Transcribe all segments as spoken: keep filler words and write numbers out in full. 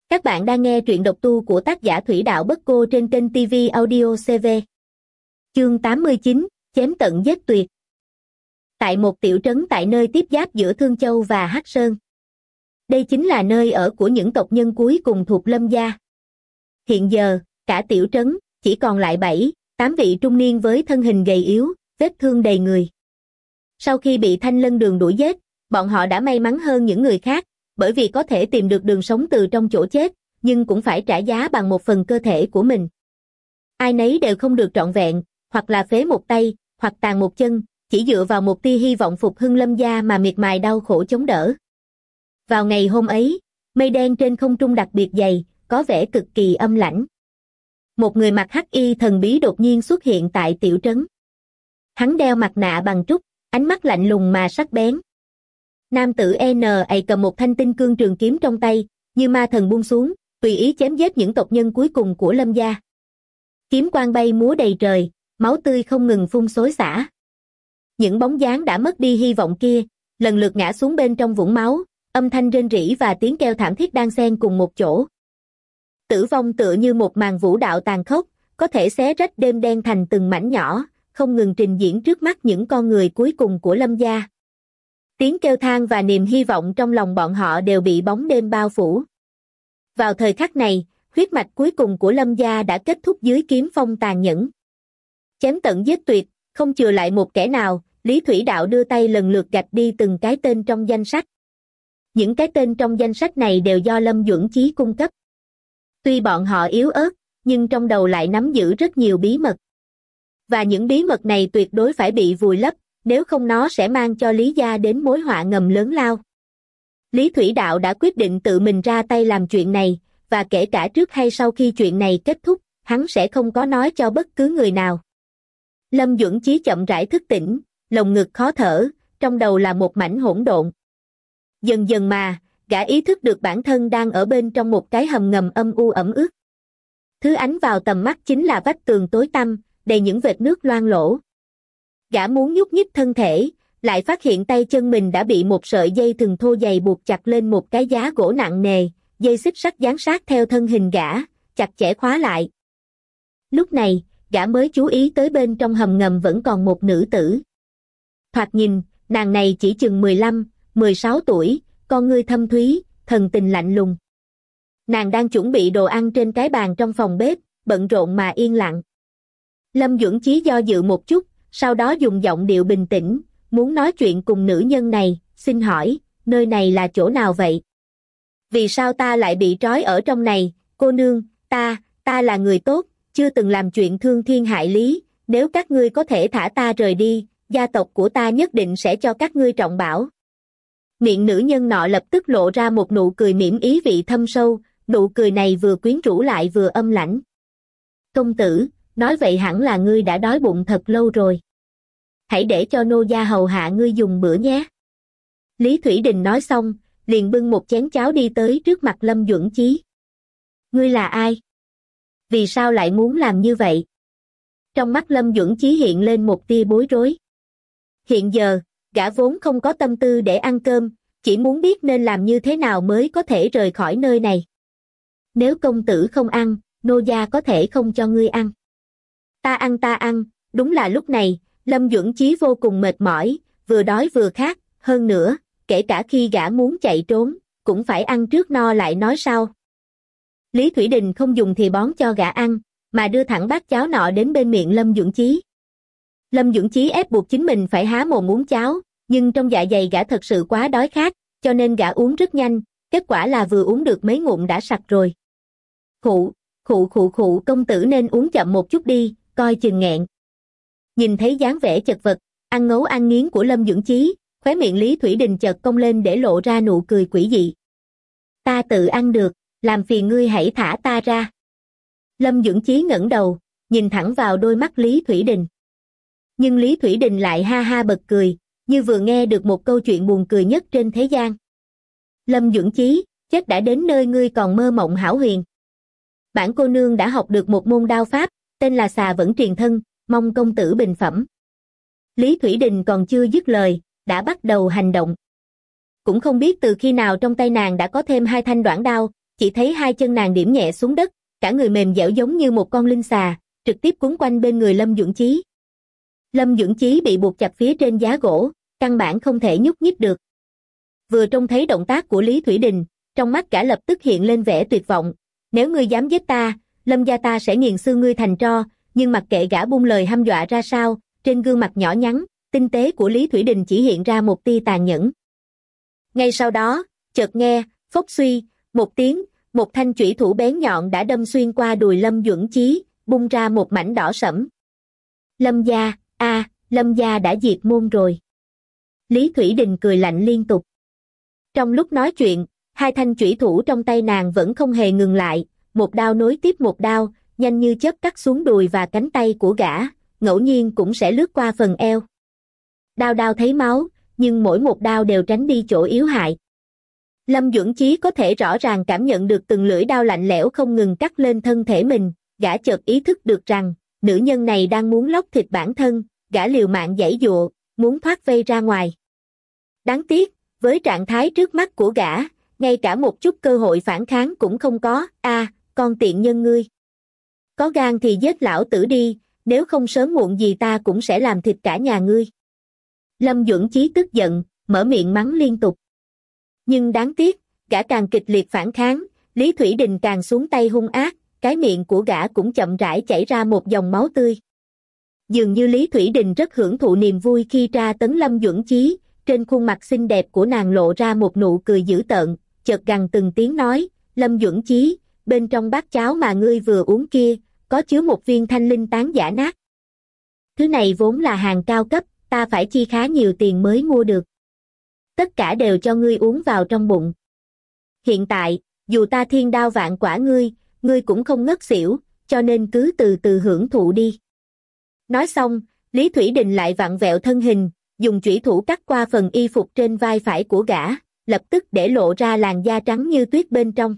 Các bạn đang nghe truyện độc tu của tác giả Thủy Đạo Bất Cô trên kênh ti vi Audio xê vê. Chương tám mươi chín, chém tận giết tuyệt. Tại một tiểu trấn tại nơi tiếp giáp giữa Thương Châu và Hắc Sơn. Đây chính là nơi ở của những tộc nhân cuối cùng thuộc Lâm gia. Hiện giờ, cả tiểu trấn chỉ còn lại bảy, tám vị trung niên với thân hình gầy yếu, vết thương đầy người. Sau khi bị Thanh Lân Đường đuổi giết, bọn họ đã may mắn hơn những người khác, bởi vì có thể tìm được đường sống từ trong chỗ chết, nhưng cũng phải trả giá bằng một phần cơ thể của mình. Ai nấy đều không được trọn vẹn, hoặc là phế một tay, hoặc tàn một chân, chỉ dựa vào một tia hy vọng phục hưng Lâm gia mà miệt mài đau khổ chống đỡ. Vào ngày hôm ấy, mây đen trên không trung đặc biệt dày, có vẻ cực kỳ âm lãnh. Một người mặc hắc y thần bí đột nhiên xuất hiện tại tiểu trấn. Hắn đeo mặt nạ bằng trúc, ánh mắt lạnh lùng mà sắc bén. Nam tử en a cầm một thanh tinh cương trường kiếm trong tay, như ma thần buông xuống, tùy ý chém giết những tộc nhân cuối cùng của Lâm gia. Kiếm quang bay múa đầy trời, máu tươi không ngừng phun xối xả. Những bóng dáng đã mất đi hy vọng kia, lần lượt ngã xuống bên trong vũng máu, âm thanh rên rỉ và tiếng kêu thảm thiết đan xen cùng một chỗ. Tử vong tựa như một màn vũ đạo tàn khốc, có thể xé rách đêm đen thành từng mảnh nhỏ, không ngừng trình diễn trước mắt những con người cuối cùng của Lâm gia. Tiếng kêu than và niềm hy vọng trong lòng bọn họ đều bị bóng đêm bao phủ. Vào thời khắc này, huyết mạch cuối cùng của Lâm gia đã kết thúc dưới kiếm phong tàn nhẫn. Chém tận giết tuyệt, không chừa lại một kẻ nào, Lý Thủy Đạo đưa tay lần lượt gạch đi từng cái tên trong danh sách. Những cái tên trong danh sách này đều do Lâm Duẩn Chí cung cấp. Tuy bọn họ yếu ớt, nhưng trong đầu lại nắm giữ rất nhiều bí mật. Và những bí mật này tuyệt đối phải bị vùi lấp, nếu không nó sẽ mang cho Lý gia đến mối họa ngầm lớn lao. Lý Thủy Đạo đã quyết định tự mình ra tay làm chuyện này, và kể cả trước hay sau khi chuyện này kết thúc, hắn sẽ không có nói cho bất cứ người nào. Lâm Duẩn Chí chậm rãi thức tỉnh, lồng ngực khó thở, trong đầu là một mảnh hỗn độn. Dần dần mà, gã ý thức được bản thân đang ở bên trong một cái hầm ngầm âm u ẩm ướt. Thứ ánh vào tầm mắt chính là vách tường tối tăm, đầy những vệt nước loang lổ. Gã muốn nhúc nhích thân thể, lại phát hiện tay chân mình đã bị một sợi dây thừng thô dày buộc chặt lên một cái giá gỗ nặng nề, dây xích sắt dán sát theo thân hình gã, chặt chẽ khóa lại. Lúc này, gã mới chú ý tới bên trong hầm ngầm vẫn còn một nữ tử. Thoạt nhìn, nàng này chỉ chừng mười lăm, mười sáu tuổi, con ngươi thâm thúy, thần tình lạnh lùng. Nàng đang chuẩn bị đồ ăn trên cái bàn trong phòng bếp, bận rộn mà yên lặng. Lâm Duẩn Chí do dự một chút, sau đó dùng giọng điệu bình tĩnh, muốn nói chuyện cùng nữ nhân này, xin hỏi, nơi này là chỗ nào vậy? Vì sao ta lại bị trói ở trong này, cô nương, ta, ta là người tốt, chưa từng làm chuyện thương thiên hại lý, nếu các ngươi có thể thả ta rời đi, gia tộc của ta nhất định sẽ cho các ngươi trọng bảo. Miệng nữ nhân nọ lập tức lộ ra một nụ cười mỉm ý vị thâm sâu, nụ cười này vừa quyến rũ lại vừa âm lãnh. Công tử, nói vậy hẳn là ngươi đã đói bụng thật lâu rồi. Hãy để cho nô gia hầu hạ ngươi dùng bữa nhé. Lý Thủy Đình nói xong, liền bưng một chén cháo đi tới trước mặt Lâm Duẩn Chí. Ngươi là ai? Vì sao lại muốn làm như vậy? Trong mắt Lâm Duẩn Chí hiện lên một tia bối rối. Hiện giờ, gã vốn không có tâm tư để ăn cơm, chỉ muốn biết nên làm như thế nào mới có thể rời khỏi nơi này. Nếu công tử không ăn, nô gia có thể không cho ngươi ăn. Ta ăn ta ăn, đúng là lúc này, Lâm Duẩn Chí vô cùng mệt mỏi, vừa đói vừa khát, hơn nữa, kể cả khi gã muốn chạy trốn, cũng phải ăn trước no lại nói sau. Lý Thủy Đình không dùng thì bón cho gã ăn, mà đưa thẳng bát cháo nọ đến bên miệng Lâm Duẩn Chí. Lâm Duẩn Chí ép buộc chính mình phải há mồm uống cháo, nhưng trong dạ dày gã thật sự quá đói khát, cho nên gã uống rất nhanh, kết quả là vừa uống được mấy ngụm đã sặc rồi. Khụ, khụ khụ khụ công tử nên uống chậm một chút đi, coi chừng nghẹn. Nhìn thấy dáng vẻ chật vật, ăn ngấu ăn nghiến của Lâm Duẩn Chí, khóe miệng Lý Thủy Đình chợt cong lên để lộ ra nụ cười quỷ dị. Ta tự ăn được, làm phiền ngươi hãy thả ta ra. Lâm Duẩn Chí ngẩng đầu, nhìn thẳng vào đôi mắt Lý Thủy Đình. Nhưng Lý Thủy Đình lại ha ha bật cười, như vừa nghe được một câu chuyện buồn cười nhất trên thế gian. Lâm Duẩn Chí, chết đã đến nơi ngươi còn mơ mộng hão huyền. Bản cô nương đã học được một môn đao pháp, tên là xà vẫn truyền thân, mong công tử bình phẩm. Lý Thủy Đình còn chưa dứt lời, đã bắt đầu hành động. Cũng không biết từ khi nào trong tay nàng đã có thêm hai thanh đoản đao, chỉ thấy hai chân nàng điểm nhẹ xuống đất, cả người mềm dẻo giống như một con linh xà, trực tiếp quấn quanh bên người Lâm Duẩn Chí. Lâm Duẩn Chí bị buộc chặt phía trên giá gỗ, căn bản không thể nhúc nhích được. Vừa trông thấy động tác của Lý Thủy Đình, trong mắt cả lập tức hiện lên vẻ tuyệt vọng. Nếu ngươi dám giết ta, Lâm gia ta sẽ nghiền xương ngươi thành tro, nhưng mặc kệ gã buông lời hăm dọa ra sao, trên gương mặt nhỏ nhắn, tinh tế của Lý Thủy Đình chỉ hiện ra một tia tàn nhẫn. Ngay sau đó, chợt nghe, phốc suy, một tiếng, một thanh chủy thủ bén nhọn đã đâm xuyên qua đùi Lâm Duẩn Chí, bung ra một mảnh đỏ sẫm. Lâm gia, a, Lâm gia đã diệt môn rồi. Lý Thủy Đình cười lạnh liên tục. Trong lúc nói chuyện, hai thanh chủy thủ trong tay nàng vẫn không hề ngừng lại, một đao nối tiếp một đao, nhanh như chớp cắt xuống đùi và cánh tay của gã, ngẫu nhiên cũng sẽ lướt qua phần eo. Đao đao thấy máu, nhưng mỗi một đao đều tránh đi chỗ yếu hại. Lâm Duẩn Chí có thể rõ ràng cảm nhận được từng lưỡi đao lạnh lẽo không ngừng cắt lên thân thể mình, gã chợt ý thức được rằng, nữ nhân này đang muốn lóc thịt bản thân, gã liều mạng giãy giụa, muốn thoát vây ra ngoài. Đáng tiếc, với trạng thái trước mắt của gã, ngay cả một chút cơ hội phản kháng cũng không có. A, con tiện nhân ngươi. Có gan thì giết lão tử đi, nếu không sớm muộn gì ta cũng sẽ làm thịt cả nhà ngươi. Lâm Duẩn Chí tức giận, mở miệng mắng liên tục. Nhưng đáng tiếc, gã càng kịch liệt phản kháng, Lý Thủy Đình càng xuống tay hung ác, cái miệng của gã cũng chậm rãi chảy ra một dòng máu tươi. Dường như Lý Thủy Đình rất hưởng thụ niềm vui khi tra tấn Lâm Duẩn Chí, trên khuôn mặt xinh đẹp của nàng lộ ra một nụ cười dữ tợn, chợt gằn từng tiếng nói, Lâm Duẩn Chí, bên trong bát cháo mà ngươi vừa uống kia, có chứa một viên thanh linh tán giả nát. Thứ này vốn là hàng cao cấp, ta phải chi khá nhiều tiền mới mua được. Tất cả đều cho ngươi uống vào trong bụng. Hiện tại, dù ta thiên đao vạn quả ngươi, ngươi cũng không ngất xỉu, cho nên cứ từ từ hưởng thụ đi. Nói xong, Lý Thủy Đình lại vặn vẹo thân hình, dùng chủy thủ cắt qua phần y phục trên vai phải của gã, lập tức để lộ ra làn da trắng như tuyết bên trong.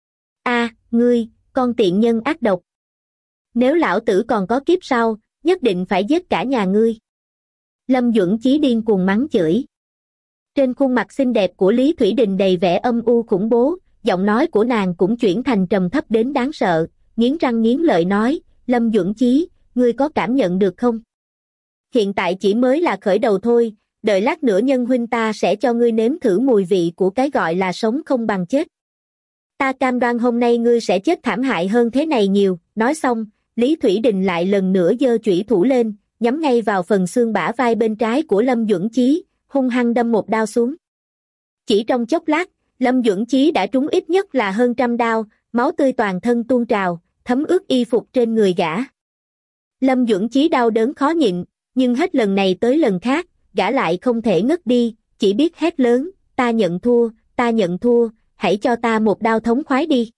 A, ngươi, con tiện nhân ác độc. Nếu lão tử còn có kiếp sau, nhất định phải giết cả nhà ngươi. Lâm Duẩn Chí điên cuồng mắng chửi. Trên khuôn mặt xinh đẹp của Lý Thủy Đình đầy vẻ âm u khủng bố, giọng nói của nàng cũng chuyển thành trầm thấp đến đáng sợ, nghiến răng nghiến lợi nói, Lâm Duẩn Chí, ngươi có cảm nhận được không? Hiện tại chỉ mới là khởi đầu thôi, đợi lát nữa nhân huynh ta sẽ cho ngươi nếm thử mùi vị của cái gọi là sống không bằng chết. Ta cam đoan hôm nay ngươi sẽ chết thảm hại hơn thế này nhiều. Nói xong, Lý Thủy Đình lại lần nữa giơ chủy thủ lên, nhắm ngay vào phần xương bả vai bên trái của Lâm Duẩn Chí, hung hăng đâm một đao xuống. Chỉ trong chốc lát, Lâm Duẩn Chí đã trúng ít nhất là hơn trăm đao, máu tươi toàn thân tuôn trào, thấm ướt y phục trên người gã. Lâm Duẩn Chí đau đớn khó nhịn, nhưng hết lần này tới lần khác, gã lại không thể ngất đi, chỉ biết hét lớn, ta nhận thua, ta nhận thua, hãy cho ta một đao thống khoái đi.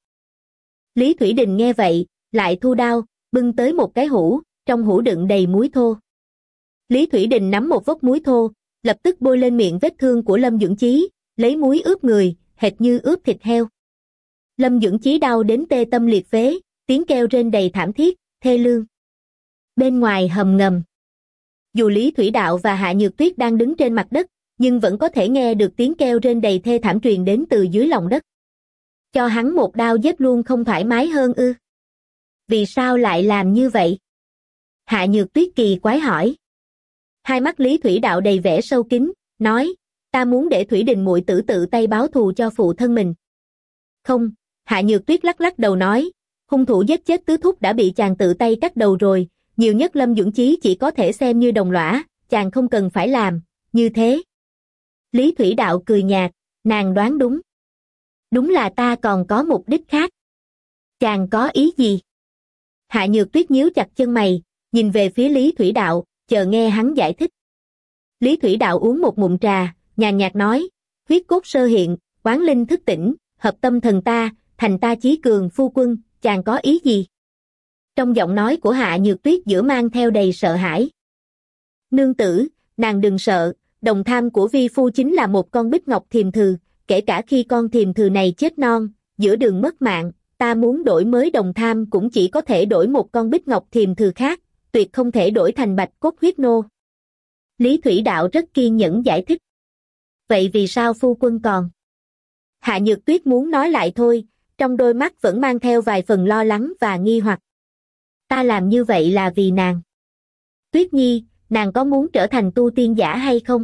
Lý Thủy Đình nghe vậy, lại thu đao, bưng tới một cái hũ, trong hũ đựng đầy muối thô. Lý Thủy Đình nắm một vốc muối thô, lập tức bôi lên miệng vết thương của Lâm Duẩn Chí, lấy muối ướp người, hệt như ướp thịt heo. Lâm Duẩn Chí đau đến tê tâm liệt phế, tiếng kêu rên đầy thảm thiết, thê lương. Bên ngoài hầm ngầm, dù Lý Thủy Đạo và Hạ Nhược Tuyết đang đứng trên mặt đất, nhưng vẫn có thể nghe được tiếng kêu rên đầy thê thảm truyền đến từ dưới lòng đất. Cho hắn một đao giết luôn không thoải mái hơn ư? Vì sao lại làm như vậy? Hạ Nhược Tuyết kỳ quái hỏi. Hai mắt Lý Thủy Đạo đầy vẻ sâu kín, nói, ta muốn để Thủy Đình muội tử tự tay báo thù cho phụ thân mình. Không, Hạ Nhược Tuyết lắc lắc đầu nói, hung thủ giết chết tứ thúc đã bị chàng tự tay cắt đầu rồi, nhiều nhất Lâm Duẩn Chí chỉ có thể xem như đồng lõa, chàng không cần phải làm, như thế. Lý Thủy Đạo cười nhạt, nàng đoán đúng. Đúng là ta còn có mục đích khác. Chàng có ý gì? Hạ Nhược Tuyết nhíu chặt chân mày, nhìn về phía Lý Thủy Đạo, chờ nghe hắn giải thích. Lý Thủy Đạo uống một ngụm trà, nhàn nhạt nói, huyết cốt sơ hiện, quán linh thức tỉnh, hợp tâm thần ta, thành ta chí cường phu quân, chàng có ý gì? Trong giọng nói của Hạ Nhược Tuyết giữa mang theo đầy sợ hãi. Nương tử, nàng đừng sợ, đồng tham của vi phu chính là một con bích ngọc thiềm thừ, kể cả khi con thiềm thừ này chết non, giữa đường mất mạng, ta muốn đổi mới đồng tham cũng chỉ có thể đổi một con bích ngọc thiềm thừ khác, tuyệt không thể đổi thành bạch cốt huyết nô. Lý Thủy Đạo rất kiên nhẫn giải thích. Vậy vì sao phu quân còn? Hạ Nhược Tuyết muốn nói lại thôi, trong đôi mắt vẫn mang theo vài phần lo lắng và nghi hoặc. Ta làm như vậy là vì nàng. Tuyết Nhi, nàng có muốn trở thành tu tiên giả hay không?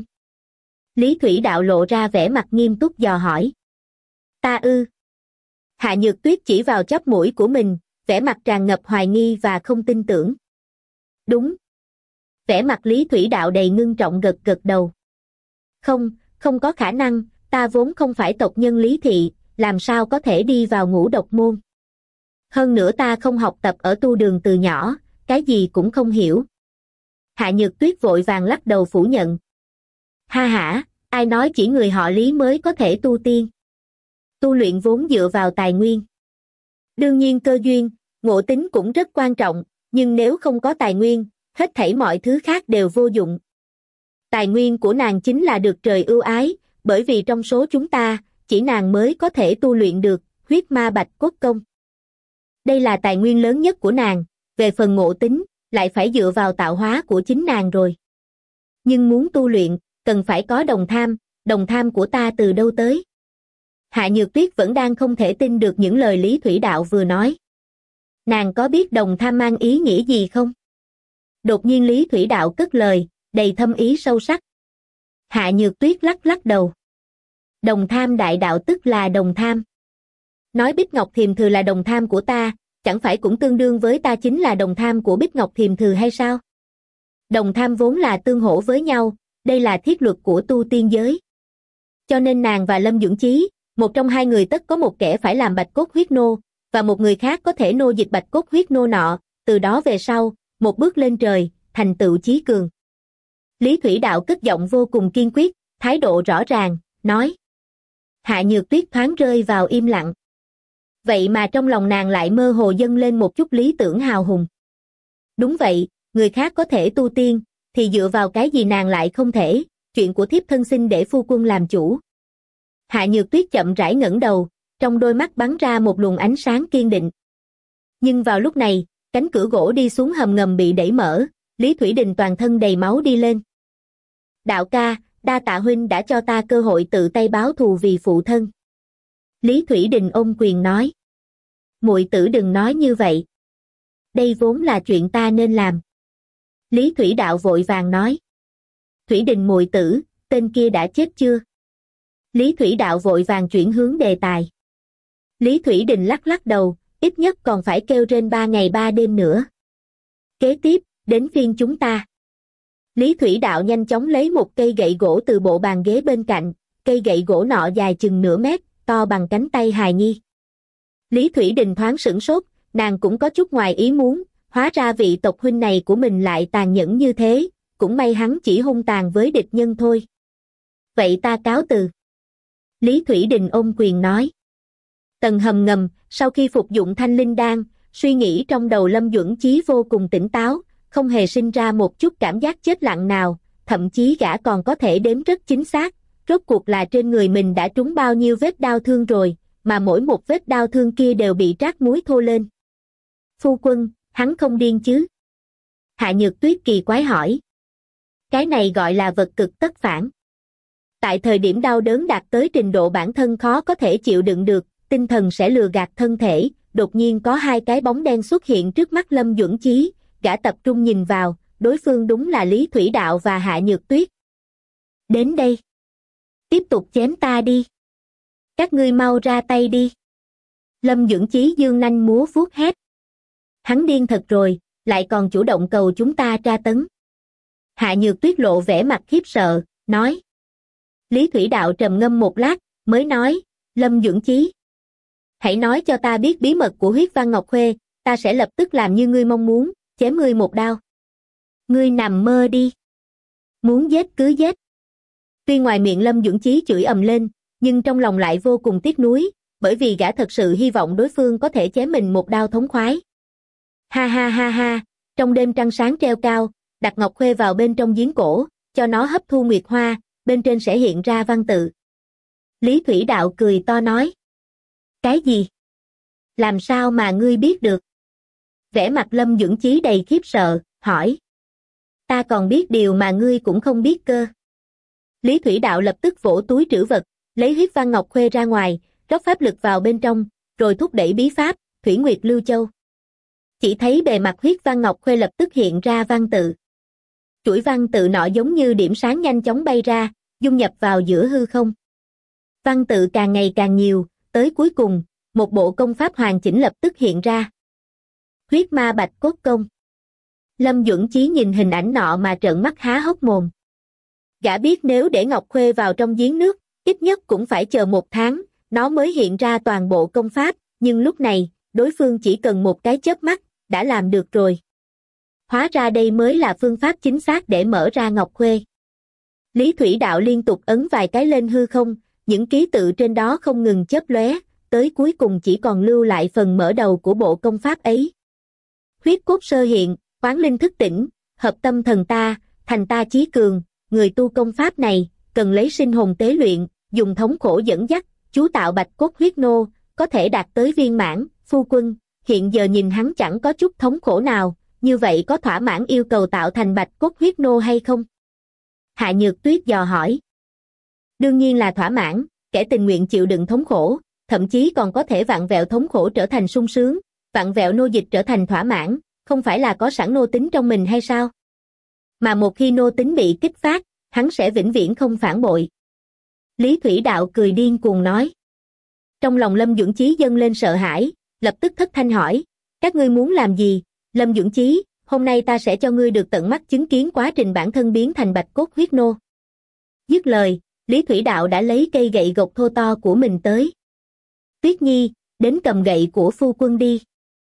Lý Thủy Đạo lộ ra vẻ mặt nghiêm túc dò hỏi. Ta ư? Hạ Nhược Tuyết chỉ vào chóp mũi của mình, vẻ mặt tràn ngập hoài nghi và không tin tưởng. Đúng. Vẻ mặt Lý Thủy Đạo đầy ngưng trọng gật gật đầu. Không, không có khả năng, ta vốn không phải tộc nhân Lý Thị, làm sao có thể đi vào ngũ độc môn. Hơn nữa ta không học tập ở tu đường từ nhỏ, cái gì cũng không hiểu. Hạ Nhược Tuyết vội vàng lắc đầu phủ nhận. Ha hả, ai nói chỉ người họ Lý mới có thể tu tiên. Tu luyện vốn dựa vào tài nguyên. Đương nhiên cơ duyên, ngộ tính cũng rất quan trọng, nhưng nếu không có tài nguyên, hết thảy mọi thứ khác đều vô dụng. Tài nguyên của nàng chính là được trời ưu ái, bởi vì trong số chúng ta, chỉ nàng mới có thể tu luyện được huyết ma bạch cốt công. Đây là tài nguyên lớn nhất của nàng, về phần ngộ tính, lại phải dựa vào tạo hóa của chính nàng rồi. Nhưng muốn tu luyện, cần phải có đồng tham, đồng tham của ta từ đâu tới? Hạ Nhược Tuyết vẫn đang không thể tin được những lời Lý Thủy Đạo vừa nói. Nàng có biết đồng tham mang ý nghĩa gì không? Đột nhiên Lý Thủy Đạo cất lời, đầy thâm ý sâu sắc. Hạ Nhược Tuyết lắc lắc đầu. Đồng tham đại đạo tức là đồng tham. Nói Bích Ngọc Thiềm Thừ là đồng tham của ta, chẳng phải cũng tương đương với ta chính là đồng tham của Bích Ngọc Thiềm Thừ hay sao? Đồng tham vốn là tương hỗ với nhau, đây là thiết luật của tu tiên giới. Cho nên nàng và Lâm Dưỡng Chí, một trong hai người tất có một kẻ phải làm bạch cốt huyết nô, và một người khác có thể nô dịch bạch cốt huyết nô nọ, từ đó về sau, một bước lên trời, thành tựu chí cường. Lý Thủy Đạo cất giọng vô cùng kiên quyết, thái độ rõ ràng, nói. Hạ Nhược Tuyết thoáng rơi vào im lặng. Vậy mà trong lòng nàng lại mơ hồ dâng lên một chút lý tưởng hào hùng. Đúng vậy, người khác có thể tu tiên, thì dựa vào cái gì nàng lại không thể, chuyện của thiếp thân xin để phu quân làm chủ. Hạ Nhược Tuyết chậm rãi ngẩng đầu, trong đôi mắt bắn ra một luồng ánh sáng kiên định. Nhưng vào lúc này, cánh cửa gỗ đi xuống hầm ngầm bị đẩy mở, Lý Thủy Đình toàn thân đầy máu đi lên. Đạo ca, đa tạ huynh đã cho ta cơ hội tự tay báo thù vì phụ thân. Lý Thủy Đình ôm quyền nói. Muội tử đừng nói như vậy. Đây vốn là chuyện ta nên làm. Lý Thủy Đạo vội vàng nói. Thủy Đình muội tử, tên kia đã chết chưa? Lý Thủy Đạo vội vàng chuyển hướng đề tài. Lý Thủy Đình lắc lắc đầu, ít nhất còn phải kêu trên ba ngày ba đêm nữa. Kế tiếp, đến phiên chúng ta. Lý Thủy Đạo nhanh chóng lấy một cây gậy gỗ từ bộ bàn ghế bên cạnh, cây gậy gỗ nọ dài chừng nửa mét, to bằng cánh tay hài nhi. Lý Thủy Đình thoáng sửng sốt, nàng cũng có chút ngoài ý muốn, hóa ra vị tộc huynh này của mình lại tàn nhẫn như thế, cũng may hắn chỉ hung tàn với địch nhân thôi. Vậy ta cáo từ. Lý Thủy Đình ôm quyền nói. Tầng hầm ngầm, sau khi phục dụng thanh linh đan, suy nghĩ trong đầu Lâm Duẩn Chí vô cùng tỉnh táo, không hề sinh ra một chút cảm giác chết lặng nào, thậm chí gã còn có thể đếm rất chính xác, rốt cuộc là trên người mình đã trúng bao nhiêu vết đau thương rồi, mà mỗi một vết đau thương kia đều bị trát muối thô lên. Phu quân, hắn không điên chứ? Hạ Nhược Tuyết kỳ quái hỏi. Cái này gọi là vật cực tất phản. Tại thời điểm đau đớn đạt tới trình độ bản thân khó có thể chịu đựng được, tinh thần sẽ lừa gạt thân thể, đột nhiên có hai cái bóng đen xuất hiện trước mắt Lâm Duẩn Chí, gã tập trung nhìn vào, đối phương đúng là Lý Thủy Đạo và Hạ Nhược Tuyết. Đến đây. Tiếp tục chém ta đi. Các ngươi mau ra tay đi. Lâm Duẩn Chí dương nanh múa vuốt hét. Hắn điên thật rồi, lại còn chủ động cầu chúng ta tra tấn. Hạ Nhược Tuyết lộ vẻ mặt khiếp sợ, nói. Lý Thủy Đạo trầm ngâm một lát, mới nói, Lâm Duẩn Chí. Hãy nói cho ta biết bí mật của huyết văn Ngọc Khuê, ta sẽ lập tức làm như ngươi mong muốn, chém ngươi một đao. Ngươi nằm mơ đi. Muốn giết cứ giết. Tuy ngoài miệng Lâm Duẩn Chí chửi ầm lên, nhưng trong lòng lại vô cùng tiếc nuối, bởi vì gã thật sự hy vọng đối phương có thể chém mình một đao thống khoái. Ha ha ha ha, trong đêm trăng sáng treo cao, đặt Ngọc Khuê vào bên trong giếng cổ, cho nó hấp thu nguyệt hoa, bên trên sẽ hiện ra văn tự. Lý Thủy Đạo cười to nói. Cái gì? Làm sao mà ngươi biết được? Vẻ mặt Lâm Duẩn Chí đầy khiếp sợ, hỏi. Ta còn biết điều mà ngươi cũng không biết cơ. Lý Thủy Đạo lập tức vỗ túi trữ vật, lấy huyết văn Ngọc Khuê ra ngoài, rót pháp lực vào bên trong, rồi thúc đẩy bí pháp, Thủy Nguyệt Lưu Châu. Chỉ thấy bề mặt huyết văn ngọc khuê lập tức hiện ra văn tự. Chuỗi văn tự nọ giống như điểm sáng nhanh chóng bay ra, dung nhập vào giữa hư không. Văn tự càng ngày càng nhiều, tới cuối cùng, một bộ công pháp hoàn chỉnh lập tức hiện ra. Huyết ma bạch cốt công. Lâm Duẩn Chí nhìn hình ảnh nọ mà trợn mắt há hốc mồm. Gã biết nếu để Ngọc Khuê vào trong giếng nước, ít nhất cũng phải chờ một tháng, nó mới hiện ra toàn bộ công pháp, nhưng lúc này, đối phương chỉ cần một cái chớp mắt, đã làm được rồi. Hóa ra đây mới là phương pháp chính xác để mở ra Ngọc Khuê. Lý Thủy Đạo liên tục ấn vài cái lên hư không, những ký tự trên đó không ngừng chớp lóe, tới cuối cùng chỉ còn lưu lại phần mở đầu của bộ công pháp ấy. Huyết cốt sơ hiện, oán linh thức tỉnh, hợp tâm thần ta, thành ta chí cường, người tu công pháp này, cần lấy sinh hồn tế luyện, dùng thống khổ dẫn dắt, chú tạo bạch cốt huyết nô, có thể đạt tới viên mãn. Phu quân, hiện giờ nhìn hắn chẳng có chút thống khổ nào, như vậy có thỏa mãn yêu cầu tạo thành bạch cốt huyết nô hay không? Hạ Nhược Tuyết dò hỏi. Đương nhiên là thỏa mãn, kẻ tình nguyện chịu đựng thống khổ, thậm chí còn có thể vặn vẹo thống khổ trở thành sung sướng, vặn vẹo nô dịch trở thành thỏa mãn, không phải là có sẵn nô tính trong mình hay sao? Mà một khi nô tính bị kích phát, hắn sẽ vĩnh viễn không phản bội. Lý Thủy Đạo cười điên cuồng nói. Trong lòng Lâm Duẩn Chí dâng lên sợ hãi, lập tức thất thanh hỏi, các ngươi muốn làm gì? Lâm Duẩn Chí, hôm nay ta sẽ cho ngươi được tận mắt chứng kiến quá trình bản thân biến thành bạch cốt huyết nô. Dứt lời, Lý Thủy Đạo đã lấy cây gậy gộc thô to của mình tới. Tuyết Nhi, đến cầm gậy của phu quân đi.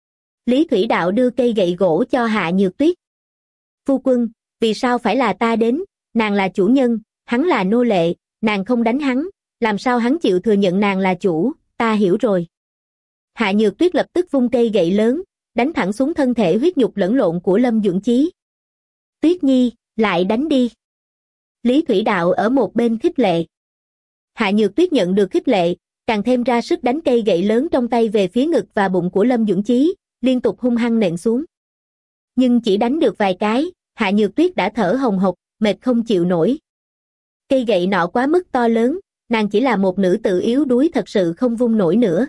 Lý Thủy Đạo đưa cây gậy gỗ cho Hạ Nhược Tuyết. Phu quân, vì sao phải là ta đến, nàng là chủ nhân, hắn là nô lệ, nàng không đánh hắn, làm sao hắn chịu thừa nhận nàng là chủ, ta hiểu rồi. Hạ Nhược Tuyết lập tức vung cây gậy lớn, đánh thẳng xuống thân thể huyết nhục lẫn lộn của Lâm Duẩn Chí. Tuyết Nhi, lại đánh đi. Lý Thủy Đạo ở một bên khích lệ. Hạ Nhược Tuyết nhận được khích lệ, càng thêm ra sức đánh cây gậy lớn trong tay về phía ngực và bụng của Lâm Duẩn Chí, liên tục hung hăng nện xuống. Nhưng chỉ đánh được vài cái, Hạ Nhược Tuyết đã thở hồng hộc, mệt không chịu nổi. Cây gậy nọ quá mức to lớn, nàng chỉ là một nữ tử yếu đuối thật sự không vung nổi nữa.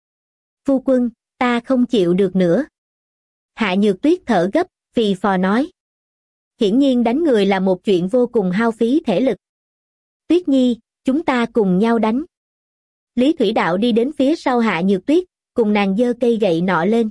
Phu quân, ta không chịu được nữa. Hạ Nhược Tuyết thở gấp, phì phò nói. Hiển nhiên đánh người là một chuyện vô cùng hao phí thể lực. Tuyết Nhi, chúng ta cùng nhau đánh. Lý Thủy Đạo đi đến phía sau Hạ Nhược Tuyết, cùng nàng giơ cây gậy nọ lên.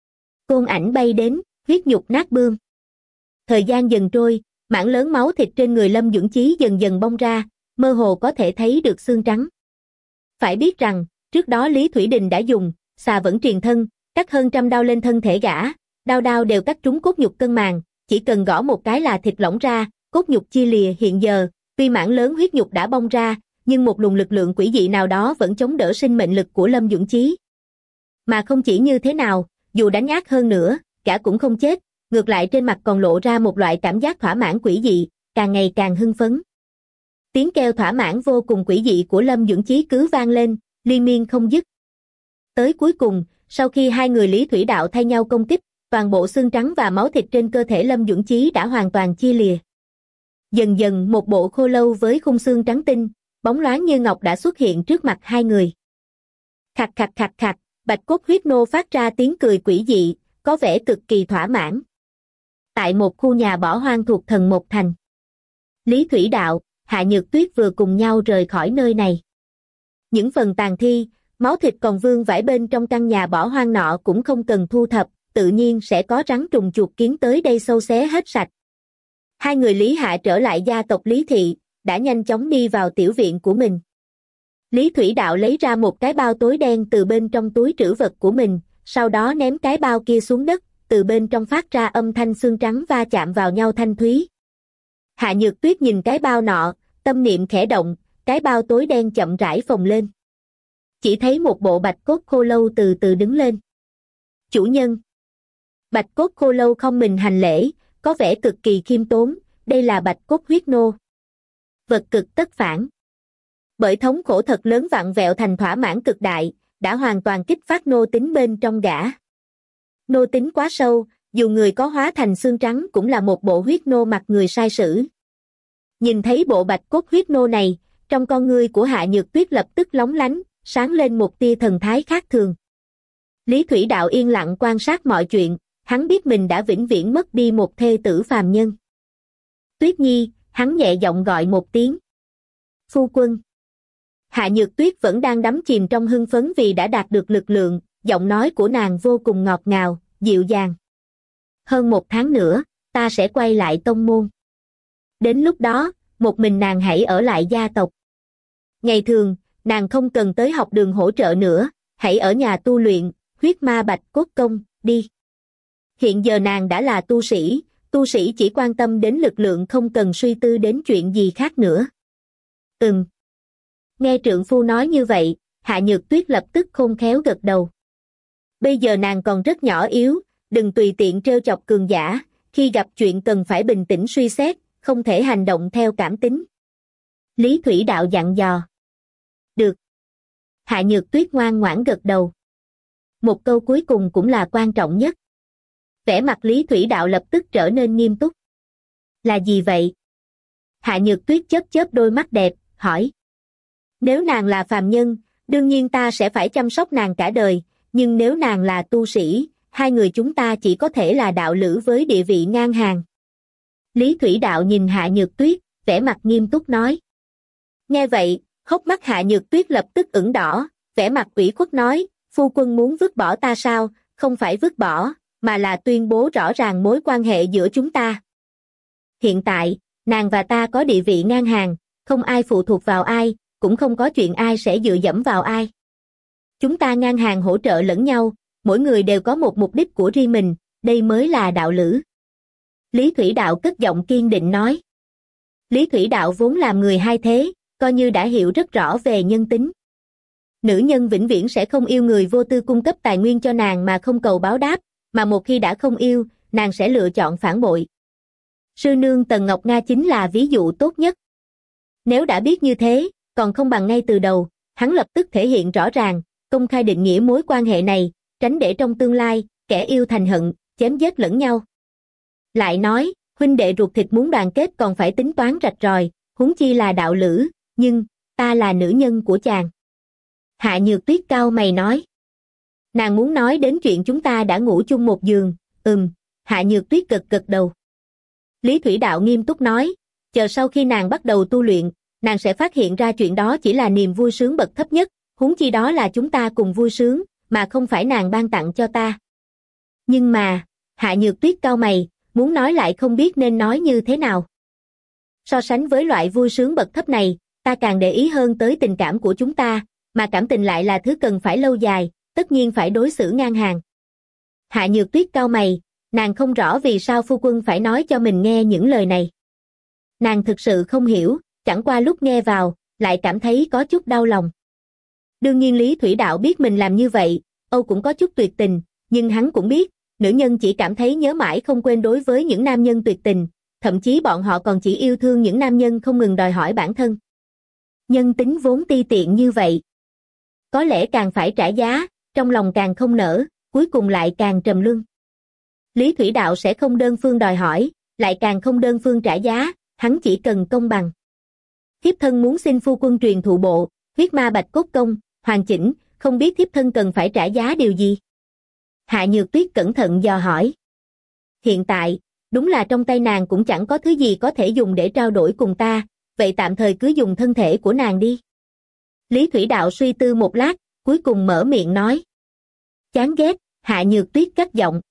Côn ảnh bay đến, huyết nhục nát bươm. Thời gian dần trôi, mảng lớn máu thịt trên người Lâm Duẩn Chí dần dần bong ra, mơ hồ có thể thấy được xương trắng. Phải biết rằng, trước đó Lý Thủy Đình đã dùng xà vẫn truyền thân, cắt hơn trăm đao lên thân thể gã, đao đao đều cắt trúng cốt nhục cân màng, chỉ cần gõ một cái là thịt lỏng ra, cốt nhục chia lìa. Hiện giờ, tuy mảng lớn huyết nhục đã bong ra, nhưng một luồng lực lượng quỷ dị nào đó vẫn chống đỡ sinh mệnh lực của Lâm Duẩn Chí. Mà không chỉ như thế nào, dù đánh ác hơn nữa, gã cũng không chết, ngược lại trên mặt còn lộ ra một loại cảm giác thỏa mãn quỷ dị, càng ngày càng hưng phấn. Tiếng kêu thỏa mãn vô cùng quỷ dị của Lâm Duẩn Chí cứ vang lên, liên miên không dứt. Tới cuối cùng, sau khi hai người Lý Thủy Đạo thay nhau công kích, toàn bộ xương trắng và máu thịt trên cơ thể Lâm Duẩn Chí đã hoàn toàn chia lìa. Dần dần một bộ khô lâu với khung xương trắng tinh, bóng loáng như ngọc đã xuất hiện trước mặt hai người. Khạch khạch khạch khạch, bạch cốt huyết nô phát ra tiếng cười quỷ dị, có vẻ cực kỳ thỏa mãn. Tại một khu nhà bỏ hoang thuộc Thần Một Thành, Lý Thủy Đạo, Hạ Nhược Tuyết vừa cùng nhau rời khỏi nơi này. Những phần tàn thi, máu thịt còn vương vãi bên trong căn nhà bỏ hoang nọ cũng không cần thu thập, tự nhiên sẽ có rắn trùng chuột kiến tới đây xâu xé hết sạch. Hai người Lý Hạ trở lại gia tộc Lý Thị, đã nhanh chóng đi vào tiểu viện của mình. Lý Thủy Đạo lấy ra một cái bao tối đen từ bên trong túi trữ vật của mình, sau đó ném cái bao kia xuống đất, từ bên trong phát ra âm thanh xương trắng va chạm vào nhau thanh thúy. Hạ Nhược Tuyết nhìn cái bao nọ, tâm niệm khẽ động, cái bao tối đen chậm rãi phồng lên. Chỉ thấy một bộ bạch cốt khô lâu từ từ đứng lên. Chủ nhân. Bạch cốt khô lâu không mình hành lễ, có vẻ cực kỳ khiêm tốn, đây là bạch cốt huyết nô. Vật cực tất phản. Bởi thống khổ thật lớn vặn vẹo thành thỏa mãn cực đại, đã hoàn toàn kích phát nô tính bên trong gã. Nô tính quá sâu, dù người có hóa thành xương trắng cũng là một bộ huyết nô mặt người sai sử. Nhìn thấy bộ bạch cốt huyết nô này, trong con ngươi của Hạ Nhược Tuyết lập tức lóng lánh, sáng lên một tia thần thái khác thường. Lý Thủy Đạo yên lặng quan sát mọi chuyện, hắn biết mình đã vĩnh viễn mất đi một thê tử phàm nhân. Tuyết Nhi, hắn nhẹ giọng gọi một tiếng. Phu quân. Hạ Nhược Tuyết vẫn đang đắm chìm trong hưng phấn vì đã đạt được lực lượng, giọng nói của nàng vô cùng ngọt ngào, dịu dàng. Hơn một tháng nữa, ta sẽ quay lại tông môn. Đến lúc đó, một mình nàng hãy ở lại gia tộc. Ngày thường, nàng không cần tới học đường hỗ trợ nữa, hãy ở nhà tu luyện, huyết ma bạch cốt công, đi. Hiện giờ nàng đã là tu sĩ, tu sĩ chỉ quan tâm đến lực lượng không cần suy tư đến chuyện gì khác nữa. Ừm. Nghe trượng phu nói như vậy, Hạ Nhược Tuyết lập tức khôn khéo gật đầu. Bây giờ nàng còn rất nhỏ yếu, đừng tùy tiện trêu chọc cường giả, khi gặp chuyện cần phải bình tĩnh suy xét, không thể hành động theo cảm tính. Lý Thủy Đạo dặn dò. Được. Hạ Nhược Tuyết ngoan ngoãn gật đầu. Một câu cuối cùng cũng là quan trọng nhất. Vẻ mặt Lý Thủy Đạo lập tức trở nên nghiêm túc. Là gì vậy? Hạ Nhược Tuyết chớp chớp đôi mắt đẹp, hỏi. Nếu nàng là phàm nhân, đương nhiên ta sẽ phải chăm sóc nàng cả đời, nhưng nếu nàng là tu sĩ, hai người chúng ta chỉ có thể là đạo lữ với địa vị ngang hàng. Lý Thủy Đạo nhìn Hạ Nhược Tuyết, vẻ mặt nghiêm túc nói. Nghe vậy, hốc mắt Hạ Nhược Tuyết lập tức ửng đỏ, vẻ mặt ủy khuất nói, phu quân muốn vứt bỏ ta sao? Không phải vứt bỏ, mà là tuyên bố rõ ràng mối quan hệ giữa chúng ta. Hiện tại, nàng và ta có địa vị ngang hàng, không ai phụ thuộc vào ai, cũng không có chuyện ai sẽ dựa dẫm vào ai. Chúng ta ngang hàng hỗ trợ lẫn nhau, mỗi người đều có một mục đích của riêng mình, đây mới là đạo lữ. Lý Thủy Đạo cất giọng kiên định nói. Lý Thủy Đạo vốn làm người hai thế, coi như đã hiểu rất rõ về nhân tính. Nữ nhân vĩnh viễn sẽ không yêu người vô tư cung cấp tài nguyên cho nàng mà không cầu báo đáp, mà một khi đã không yêu, nàng sẽ lựa chọn phản bội. Sư nương Tần Ngọc Nga chính là ví dụ tốt nhất. Nếu đã biết như thế, còn không bằng ngay từ đầu, hắn lập tức thể hiện rõ ràng, công khai định nghĩa mối quan hệ này, tránh để trong tương lai, kẻ yêu thành hận, chém giết lẫn nhau. Lại nói, huynh đệ ruột thịt muốn đoàn kết còn phải tính toán rạch ròi, huống chi là đạo lữ, nhưng, ta là nữ nhân của chàng. Hạ Nhược Tuyết cau mày nói. Nàng muốn nói đến chuyện chúng ta đã ngủ chung một giường, ừm, Hạ Nhược Tuyết gật gật đầu. Lý Thủy Đạo nghiêm túc nói, chờ sau khi nàng bắt đầu tu luyện, nàng sẽ phát hiện ra chuyện đó chỉ là niềm vui sướng bậc thấp nhất, huống chi đó là chúng ta cùng vui sướng, mà không phải nàng ban tặng cho ta. Nhưng mà, Hạ Nhược Tuyết cau mày, muốn nói lại không biết nên nói như thế nào. So sánh với loại vui sướng bậc thấp này, ta càng để ý hơn tới tình cảm của chúng ta, mà cảm tình lại là thứ cần phải lâu dài, tất nhiên phải đối xử ngang hàng. Hạ Nhược Tuyết cau mày, nàng không rõ vì sao phu quân phải nói cho mình nghe những lời này. Nàng thực sự không hiểu, chẳng qua lúc nghe vào, lại cảm thấy có chút đau lòng. Đương nhiên Lý Thủy Đạo biết mình làm như vậy, Âu cũng có chút tuyệt tình, nhưng hắn cũng biết, nữ nhân chỉ cảm thấy nhớ mãi không quên đối với những nam nhân tuyệt tình, thậm chí bọn họ còn chỉ yêu thương những nam nhân không ngừng đòi hỏi bản thân. Nhân tính vốn ti tiện như vậy. Có lẽ càng phải trả giá, trong lòng càng không nở, cuối cùng lại càng trầm luân. Lý Thủy Đạo sẽ không đơn phương đòi hỏi, lại càng không đơn phương trả giá, hắn chỉ cần công bằng. Thiếp thân muốn xin phu quân truyền thụ bộ, huyết ma bạch cốt công, hoàn chỉnh, không biết thiếp thân cần phải trả giá điều gì? Hạ Nhược Tuyết cẩn thận dò hỏi. Hiện tại, đúng là trong tay nàng cũng chẳng có thứ gì có thể dùng để trao đổi cùng ta, vậy tạm thời cứ dùng thân thể của nàng đi. Lý Thủy Đạo suy tư một lát, cuối cùng mở miệng nói. Chán ghét, Hạ Nhược Tuyết cất giọng.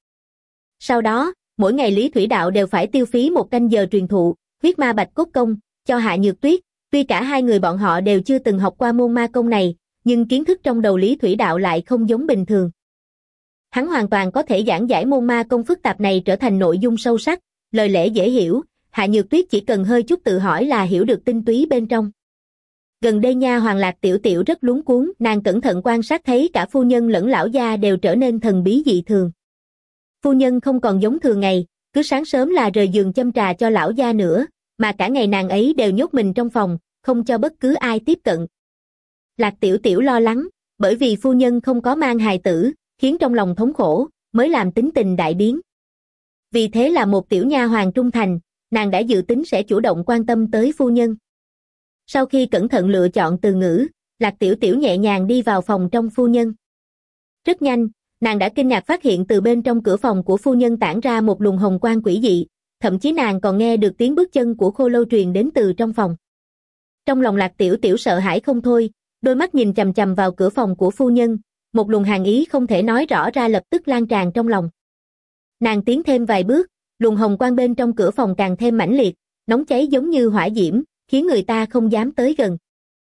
Sau đó, mỗi ngày Lý Thủy Đạo đều phải tiêu phí một canh giờ truyền thụ, huyết ma bạch cốt công, cho Hạ Nhược Tuyết. Tuy cả hai người bọn họ đều chưa từng học qua môn ma công này, nhưng kiến thức trong đầu Lý Thủy Đạo lại không giống bình thường. Hắn hoàn toàn có thể giảng giải môn ma công phức tạp này trở thành nội dung sâu sắc, lời lẽ dễ hiểu, Hạ Nhược Tuyết chỉ cần hơi chút tự hỏi là hiểu được tinh túy bên trong. Gần đây nha Hoàng Lạc Tiểu Tiểu rất luống cuống, nàng cẩn thận quan sát thấy cả phu nhân lẫn lão gia đều trở nên thần bí dị thường. Phu nhân không còn giống thường ngày, cứ sáng sớm là rời giường châm trà cho lão gia nữa, mà cả ngày nàng ấy đều nhốt mình trong phòng, không cho bất cứ ai tiếp cận. Lạc Tiểu Tiểu lo lắng, bởi vì phu nhân không có mang hài tử, khiến trong lòng thống khổ, mới làm tính tình đại biến. Vì thế là một tiểu nha hoàn trung thành, nàng đã dự tính sẽ chủ động quan tâm tới phu nhân. Sau khi cẩn thận lựa chọn từ ngữ, Lạc Tiểu Tiểu nhẹ nhàng đi vào phòng trong phu nhân. Rất nhanh, Nàng đã kinh ngạc phát hiện từ bên trong cửa phòng của phu nhân tản ra một luồng hồng quang quỷ dị, thậm chí nàng còn nghe được tiếng bước chân của Khô Lâu truyền đến từ trong phòng. Trong lòng Lạc Tiểu Tiểu sợ hãi không thôi, đôi mắt nhìn chằm chằm vào cửa phòng của phu nhân, một luồng hàn ý không thể nói rõ ra lập tức lan tràn trong lòng. Nàng tiến thêm vài bước, luồng hồng quang bên trong cửa phòng càng thêm mãnh liệt, nóng cháy giống như hỏa diễm, khiến người ta không dám tới gần.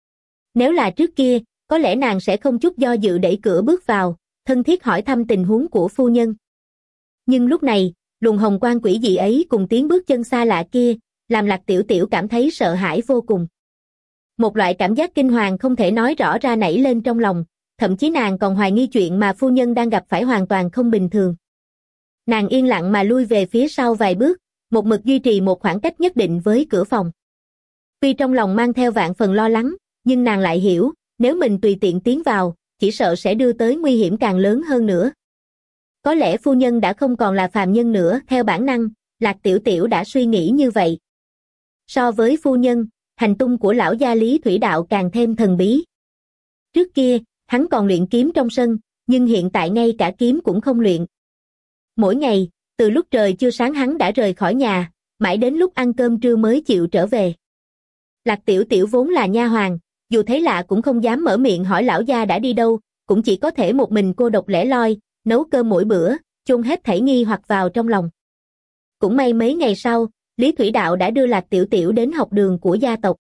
Nếu là trước kia, có lẽ nàng sẽ không chút do dự đẩy cửa bước vào, thân thiết hỏi thăm tình huống của phu nhân. Nhưng lúc này, luồng hồng quang quỷ dị ấy cùng tiếng bước chân xa lạ kia, làm Lạc Tiểu Tiểu cảm thấy sợ hãi vô cùng. Một loại cảm giác kinh hoàng không thể nói rõ ra nảy lên trong lòng, thậm chí nàng còn hoài nghi chuyện mà phu nhân đang gặp phải hoàn toàn không bình thường. Nàng yên lặng mà lui về phía sau vài bước, một mực duy trì một khoảng cách nhất định với cửa phòng. Tuy trong lòng mang theo vạn phần lo lắng, nhưng nàng lại hiểu, nếu mình tùy tiện tiến vào, chỉ sợ sẽ đưa tới nguy hiểm càng lớn hơn nữa. Có lẽ phu nhân đã không còn là phàm nhân nữa, theo bản năng, Lạc Tiểu Tiểu đã suy nghĩ như vậy. So với phu nhân, hành tung của lão gia Lý Thủy Đạo càng thêm thần bí. Trước kia, hắn còn luyện kiếm trong sân, nhưng hiện tại ngay cả kiếm cũng không luyện. Mỗi ngày, từ lúc trời chưa sáng hắn đã rời khỏi nhà, mãi đến lúc ăn cơm trưa mới chịu trở về. Lạc Tiểu Tiểu vốn là nha hoàn, dù thấy lạ cũng không dám mở miệng hỏi lão gia đã đi đâu, cũng chỉ có thể một mình cô độc lẻ loi, nấu cơm mỗi bữa, chôn hết thảy nghi hoặc vào trong lòng. Cũng may mấy ngày sau, Lý Thủy Đạo đã đưa Lạc Tiểu Tiểu đến học đường của gia tộc.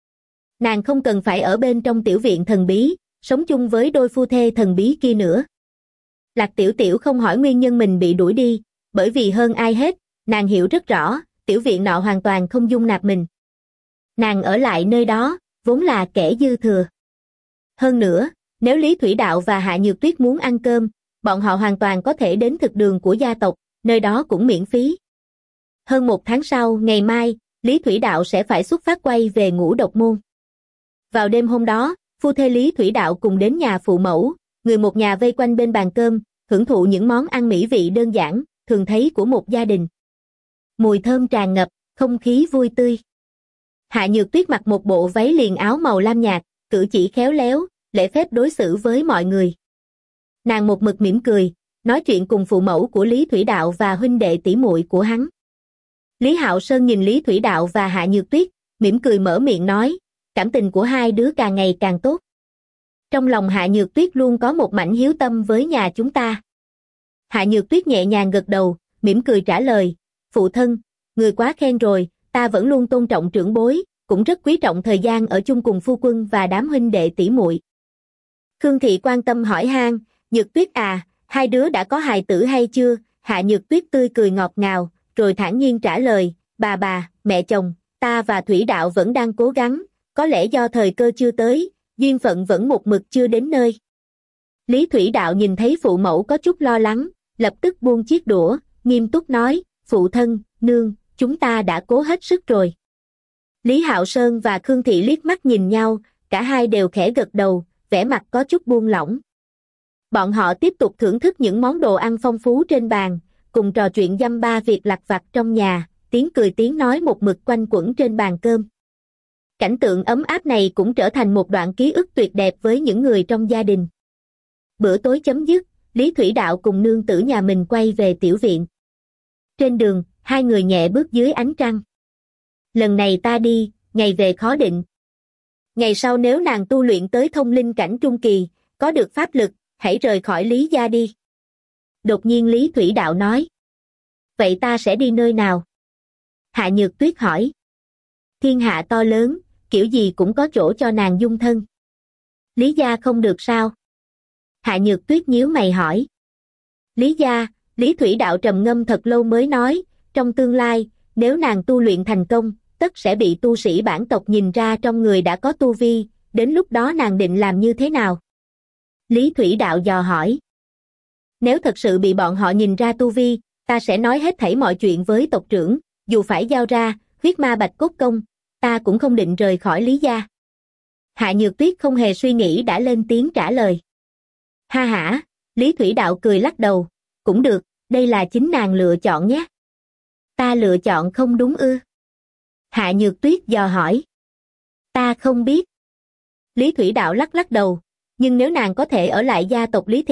Nàng không cần phải ở bên trong tiểu viện thần bí, sống chung với đôi phu thê thần bí kia nữa. Lạc Tiểu Tiểu không hỏi nguyên nhân mình bị đuổi đi, bởi vì hơn ai hết, nàng hiểu rất rõ, tiểu viện nọ hoàn toàn không dung nạp mình. Nàng ở lại nơi đó, vốn là kẻ dư thừa. Hơn nữa, nếu Lý Thủy Đạo và Hạ Nhược Tuyết muốn ăn cơm, bọn họ hoàn toàn có thể đến thực đường của gia tộc, nơi đó cũng miễn phí. Hơn một tháng sau, ngày mai, Lý Thủy Đạo sẽ phải xuất phát quay về Ngũ Độc Môn. Vào đêm hôm đó, phu thê Lý Thủy Đạo cùng đến nhà phụ mẫu, người một nhà vây quanh bên bàn cơm, hưởng thụ những món ăn mỹ vị đơn giản, thường thấy của một gia đình. Mùi thơm tràn ngập, không khí vui tươi. Hạ Nhược Tuyết mặc một bộ váy liền áo màu lam nhạt, cử chỉ khéo léo, lễ phép đối xử với mọi người. Nàng một mực mỉm cười, nói chuyện cùng phụ mẫu của Lý Thủy Đạo và huynh đệ tỷ muội của hắn. Lý Hạo Sơn nhìn Lý Thủy Đạo và Hạ Nhược Tuyết, mỉm cười mở miệng nói, cảm tình của hai đứa càng ngày càng tốt. Trong lòng Hạ Nhược Tuyết luôn có một mảnh hiếu tâm với nhà chúng ta. Hạ Nhược Tuyết nhẹ nhàng gật đầu, mỉm cười trả lời, phụ thân, người quá khen rồi, ta vẫn luôn tôn trọng trưởng bối, cũng rất quý trọng thời gian ở chung cùng phu quân và đám huynh đệ tỷ muội. Khương Thị quan tâm hỏi han, Nhược Tuyết à, hai đứa đã có hài tử hay chưa? Hạ Nhược Tuyết tươi cười ngọt ngào, rồi thản nhiên trả lời, bà bà, mẹ chồng, ta và Thủy Đạo vẫn đang cố gắng, có lẽ do thời cơ chưa tới, duyên phận vẫn một mực chưa đến nơi. Lý Thủy Đạo nhìn thấy phụ mẫu có chút lo lắng, lập tức buông chiếc đũa, nghiêm túc nói, phụ thân, nương, chúng ta đã cố hết sức rồi. Lý Hạo Sơn và Khương Thị liếc mắt nhìn nhau, cả hai đều khẽ gật đầu, vẻ mặt có chút buông lỏng. Bọn họ tiếp tục thưởng thức những món đồ ăn phong phú trên bàn, cùng trò chuyện dăm ba việc lặt vặt trong nhà, tiếng cười tiếng nói một mực quanh quẩn trên bàn cơm. Cảnh tượng ấm áp này cũng trở thành một đoạn ký ức tuyệt đẹp với những người trong gia đình. Bữa tối chấm dứt, Lý Thủy Đạo cùng nương tử nhà mình quay về tiểu viện. Trên đường, hai người nhẹ bước dưới ánh trăng. Lần này ta đi, ngày về khó định. Ngày sau nếu nàng tu luyện tới thông linh cảnh trung kỳ, có được pháp lực, hãy rời khỏi Lý gia đi. Đột nhiên Lý Thủy Đạo nói. Vậy ta sẽ đi nơi nào? Hạ Nhược Tuyết hỏi. Thiên hạ to lớn, kiểu gì cũng có chỗ cho nàng dung thân. Lý gia không được sao? Hạ Nhược Tuyết nhíu mày hỏi. Lý gia, Lý Thủy Đạo trầm ngâm thật lâu mới nói, trong tương lai, nếu nàng tu luyện thành công, tất sẽ bị tu sĩ bản tộc nhìn ra trong người đã có tu vi, đến lúc đó nàng định làm như thế nào? Lý Thủy Đạo dò hỏi. Nếu thật sự bị bọn họ nhìn ra tu vi, ta sẽ nói hết thảy mọi chuyện với tộc trưởng, dù phải giao ra, huyết ma bạch cốt công, ta cũng không định rời khỏi Lý gia. Hạ Nhược Tuyết không hề suy nghĩ đã lên tiếng trả lời. Ha hả, Lý Thủy Đạo cười lắc đầu, cũng được, đây là chính nàng lựa chọn nhé. Ta lựa chọn không đúng ư? Hạ Nhược Tuyết dò hỏi. Ta không biết. Lý Thủy Đạo lắc lắc đầu, nhưng nếu nàng có thể ở lại gia tộc Lý Thị,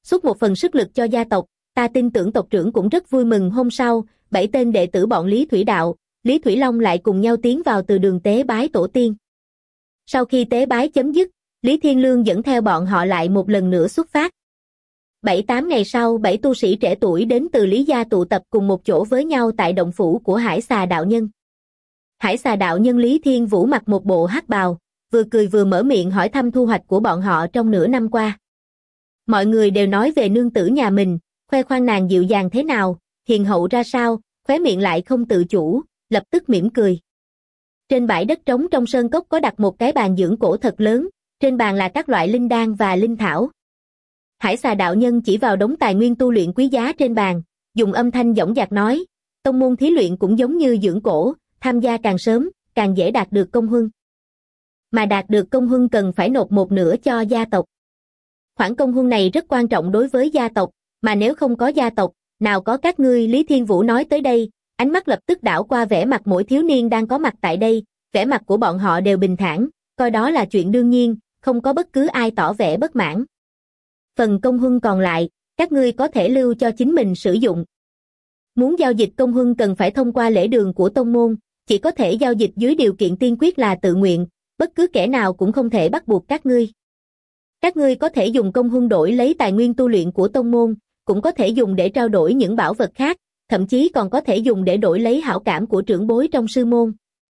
xuất một phần sức lực cho gia tộc, ta tin tưởng tộc trưởng cũng rất vui mừng. Hôm sau, bảy tên đệ tử bọn Lý Thủy Đạo, Lý Thủy Long lại cùng nhau tiến vào từ đường tế bái tổ tiên. Sau khi tế bái chấm dứt, Lý Thiên Lương dẫn theo bọn họ lại một lần nữa xuất phát. Bảy tám ngày sau, bảy tu sĩ trẻ tuổi đến từ Lý gia tụ tập cùng một chỗ với nhau tại động phủ của Hải Xà đạo nhân. Hải Xà đạo nhân Lý Thiên Vũ mặc một bộ hắc bào, vừa cười vừa mở miệng hỏi thăm thu hoạch của bọn họ trong nửa năm qua. Mọi người đều nói về nương tử nhà mình, khoe khoang nàng dịu dàng thế nào, hiền hậu ra sao, khóe miệng lại không tự chủ, lập tức mỉm cười. Trên bãi đất trống trong sơn cốc có đặt một cái bàn dưỡng cổ thật lớn, trên bàn là các loại linh đan và linh thảo. Hải Xà đạo nhân chỉ vào đống tài nguyên tu luyện quý giá trên bàn, dùng âm thanh dõng dạc nói, tông môn thí luyện cũng giống như dưỡng cổ, tham gia càng sớm, càng dễ đạt được công huân. Mà đạt được công huân cần phải nộp một nửa cho gia tộc. Khoản công huân này rất quan trọng đối với gia tộc, mà nếu không có gia tộc, nào có các ngươi. Lý Thiên Vũ nói tới đây, ánh mắt lập tức đảo qua vẻ mặt mỗi thiếu niên đang có mặt tại đây, vẻ mặt của bọn họ đều bình thản, coi đó là chuyện đương nhiên, không có bất cứ ai tỏ vẻ bất mãn. Phần công huân còn lại, các ngươi có thể lưu cho chính mình sử dụng. Muốn giao dịch công huân cần phải thông qua lễ đường của tông môn, chỉ có thể giao dịch dưới điều kiện tiên quyết là tự nguyện, bất cứ kẻ nào cũng không thể bắt buộc các ngươi. Các ngươi có thể dùng công huân đổi lấy tài nguyên tu luyện của tông môn, cũng có thể dùng để trao đổi những bảo vật khác, thậm chí còn có thể dùng để đổi lấy hảo cảm của trưởng bối trong sư môn.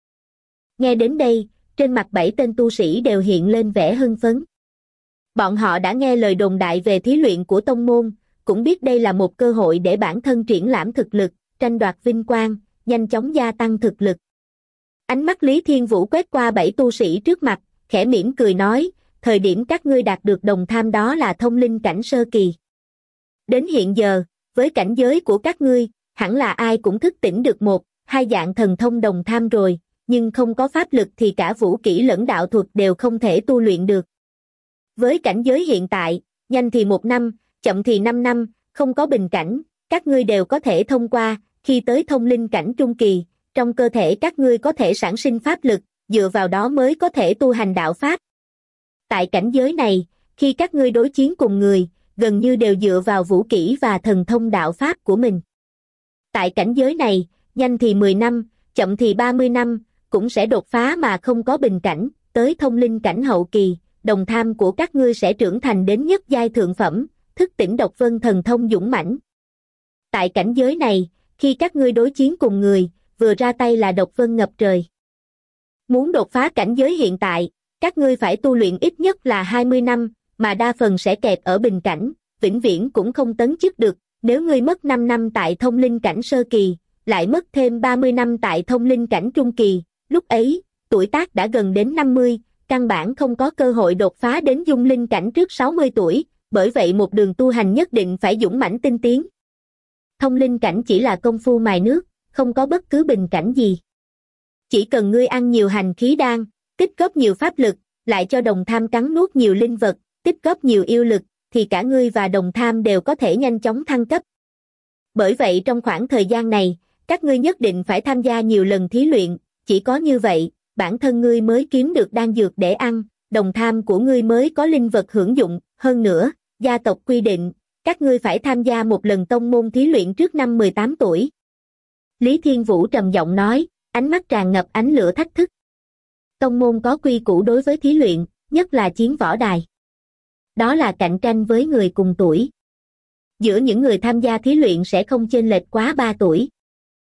Nghe đến đây, trên mặt bảy tên tu sĩ đều hiện lên vẻ hưng phấn. Bọn họ đã nghe lời đồn đại về thí luyện của tông môn, cũng biết đây là một cơ hội để bản thân triển lãm thực lực, tranh đoạt vinh quang, nhanh chóng gia tăng thực lực. Ánh mắt Lý Thiên Vũ quét qua bảy tu sĩ trước mặt, khẽ mỉm cười nói, thời điểm các ngươi đạt được đồng tham đó là thông linh cảnh sơ kỳ. Đến hiện giờ, với cảnh giới của các ngươi, hẳn là ai cũng thức tỉnh được một, hai dạng thần thông đồng tham rồi, nhưng không có pháp lực thì cả vũ kỹ lẫn đạo thuật đều không thể tu luyện được. Với cảnh giới hiện tại, nhanh thì một năm, chậm thì năm năm, không có bình cảnh, các ngươi đều có thể thông qua, khi tới thông linh cảnh trung kỳ, trong cơ thể các ngươi có thể sản sinh pháp lực, dựa vào đó mới có thể tu hành đạo pháp. Tại cảnh giới này, khi các ngươi đối chiến cùng người, gần như đều dựa vào vũ kỹ và thần thông đạo pháp của mình. Tại cảnh giới này, nhanh thì mười năm, chậm thì ba mươi năm, cũng sẽ đột phá mà không có bình cảnh, tới thông linh cảnh hậu kỳ, đồng tham của các ngươi sẽ trưởng thành đến nhất giai thượng phẩm, thức tỉnh độc vân thần thông dũng mãnh. Tại cảnh giới này, khi các ngươi đối chiến cùng người, vừa ra tay là độc vân ngập trời. Muốn đột phá cảnh giới hiện tại, các ngươi phải tu luyện ít nhất là hai mươi năm, mà đa phần sẽ kẹt ở bình cảnh, vĩnh viễn cũng không tấn chức được. Nếu ngươi mất năm năm tại thông linh cảnh sơ kỳ, lại mất thêm ba mươi năm tại thông linh cảnh trung kỳ, lúc ấy, tuổi tác đã gần đến năm mươi, căn bản không có cơ hội đột phá đến dung linh cảnh trước sáu mươi tuổi, bởi vậy một đường tu hành nhất định phải dũng mãnh tinh tiến. Thông linh cảnh chỉ là công phu mài nước, không có bất cứ bình cảnh gì. Chỉ cần ngươi ăn nhiều hành khí đan, tích góp nhiều pháp lực, lại cho đồng tham cắn nuốt nhiều linh vật, tích góp nhiều yêu lực, thì cả ngươi và đồng tham đều có thể nhanh chóng thăng cấp. Bởi vậy trong khoảng thời gian này, các ngươi nhất định phải tham gia nhiều lần thí luyện, chỉ có như vậy, bản thân ngươi mới kiếm được đan dược để ăn, đồng tham của ngươi mới có linh vật hưởng dụng, hơn nữa, gia tộc quy định, các ngươi phải tham gia một lần tông môn thí luyện trước năm mười tám tuổi. Lý Thiên Vũ trầm giọng nói, ánh mắt tràn ngập ánh lửa thách thức. Tông môn có quy củ đối với thí luyện, nhất là chiến võ đài. Đó là cạnh tranh với người cùng tuổi. Giữa những người tham gia thí luyện sẽ không chênh lệch quá ba tuổi.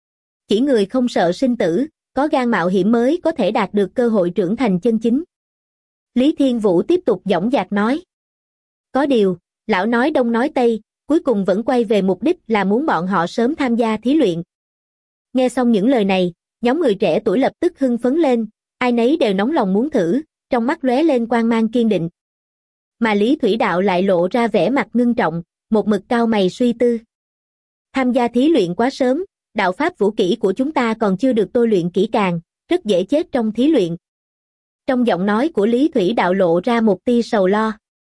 Chỉ người không sợ sinh tử, có gan mạo hiểm mới có thể đạt được cơ hội trưởng thành chân chính. Lý Thiên Vũ tiếp tục dõng dạc nói. Có điều, lão nói đông nói tây, cuối cùng vẫn quay về mục đích là muốn bọn họ sớm tham gia thí luyện. Nghe xong những lời này, nhóm người trẻ tuổi lập tức hưng phấn lên, ai nấy đều nóng lòng muốn thử, trong mắt lóe lên quang mang kiên định. Mà Lý Thủy Đạo lại lộ ra vẻ mặt ngưng trọng, một mực cau mày suy tư. Tham gia thí luyện quá sớm, đạo pháp vũ kỹ của chúng ta còn chưa được tôi luyện kỹ càng, rất dễ chết trong thí luyện. Trong giọng nói của Lý Thủy Đạo lộ ra một tia sầu lo.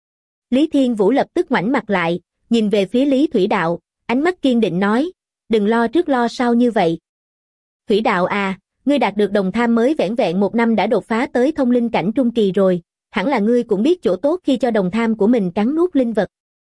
Lý Thiên Vũ lập tức ngoảnh mặt lại, nhìn về phía Lý Thủy Đạo, ánh mắt kiên định nói, đừng lo trước lo sau như vậy. Thủy Đạo à, ngươi đạt được đồng tham mới vẻn vẹn một năm đã đột phá tới thông linh cảnh trung kỳ rồi, hẳn là ngươi cũng biết chỗ tốt khi cho đồng tham của mình cắn nuốt linh vật.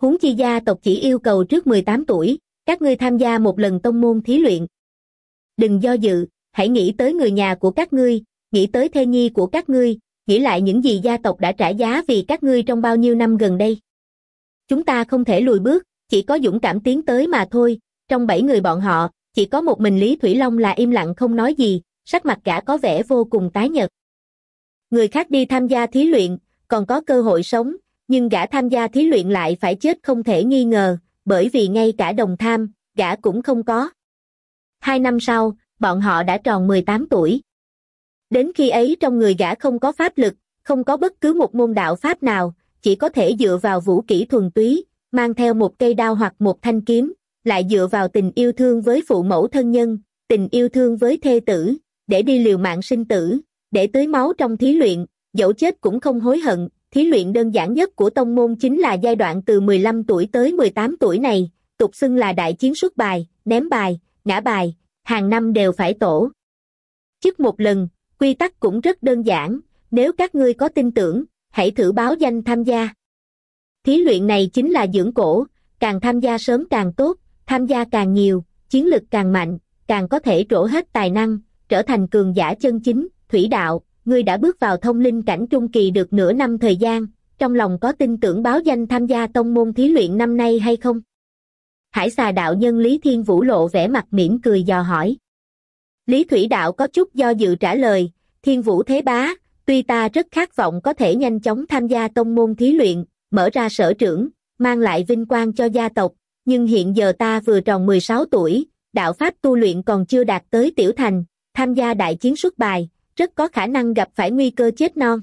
Huống chi gia tộc chỉ yêu cầu trước mười tám tuổi, các ngươi tham gia một lần tông môn thí luyện. Đừng do dự, hãy nghĩ tới người nhà của các ngươi, nghĩ tới thê nhi của các ngươi, nghĩ lại những gì gia tộc đã trả giá vì các ngươi trong bao nhiêu năm gần đây. Chúng ta không thể lùi bước, chỉ có dũng cảm tiến tới mà thôi. Trong bảy người bọn họ, chỉ có một mình Lý Thủy Long là im lặng không nói gì, sắc mặt gã có vẻ vô cùng tái nhợt. Người khác đi tham gia thí luyện, còn có cơ hội sống, nhưng gã tham gia thí luyện lại phải chết không thể nghi ngờ, bởi vì ngay cả đồng tham, gã cũng không có. Hai năm sau, bọn họ đã tròn mười tám tuổi. Đến khi ấy trong người gã không có pháp lực, không có bất cứ một môn đạo pháp nào, chỉ có thể dựa vào vũ kỹ thuần túy, mang theo một cây đao hoặc một thanh kiếm, lại dựa vào tình yêu thương với phụ mẫu thân nhân, tình yêu thương với thê tử, để đi liều mạng sinh tử, để tưới máu trong thí luyện, dẫu chết cũng không hối hận. Thí luyện đơn giản nhất của tông môn chính là giai đoạn từ mười lăm tuổi tới mười tám tuổi này, tục xưng là đại chiến xuất bài, ném bài, ngã bài, hàng năm đều phải tổ chức một lần, quy tắc cũng rất đơn giản, nếu các ngươi có tin tưởng, hãy thử báo danh tham gia. Thí luyện này chính là dưỡng cổ, càng tham gia sớm càng tốt, tham gia càng nhiều, chiến lực càng mạnh, càng có thể trổ hết tài năng, trở thành cường giả chân chính. Thủy Đạo, ngươi đã bước vào thông linh cảnh trung kỳ được nửa năm thời gian, trong lòng có tin tưởng báo danh tham gia tông môn thí luyện năm nay hay không? Hải Xà đạo nhân Lý Thiên Vũ lộ vẻ mặt mỉm cười dò hỏi. Lý Thủy Đạo có chút do dự trả lời, Thiên Vũ Thế Bá, tuy ta rất khát vọng có thể nhanh chóng tham gia tông môn thí luyện, mở ra sở trưởng, mang lại vinh quang cho gia tộc, nhưng hiện giờ ta vừa tròn mười sáu tuổi, đạo pháp tu luyện còn chưa đạt tới tiểu thành, tham gia đại chiến xuất bài, rất có khả năng gặp phải nguy cơ chết non.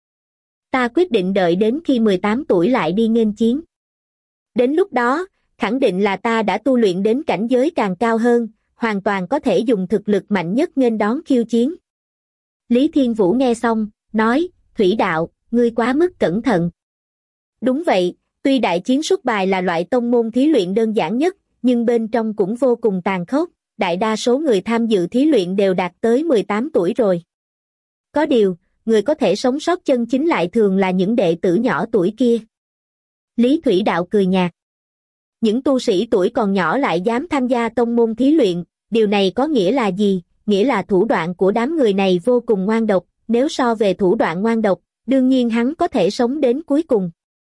Ta quyết định đợi đến khi mười tám tuổi lại đi nghênh chiến. Đến lúc đó, khẳng định là ta đã tu luyện đến cảnh giới càng cao hơn, hoàn toàn có thể dùng thực lực mạnh nhất nghênh đón khiêu chiến. Lý Thiên Vũ nghe xong, nói, Thủy Đạo, ngươi quá mức cẩn thận. Đúng vậy, tuy đại chiến xuất bài là loại tông môn thí luyện đơn giản nhất, nhưng bên trong cũng vô cùng tàn khốc, đại đa số người tham dự thí luyện đều đạt tới mười tám tuổi rồi. Có điều, người có thể sống sót chân chính lại thường là những đệ tử nhỏ tuổi kia. Lý Thủy Đạo cười nhạt. Những tu sĩ tuổi còn nhỏ lại dám tham gia tông môn thí luyện, điều này có nghĩa là gì? Nghĩa là thủ đoạn của đám người này vô cùng ngoan độc, nếu so về thủ đoạn ngoan độc, đương nhiên hắn có thể sống đến cuối cùng.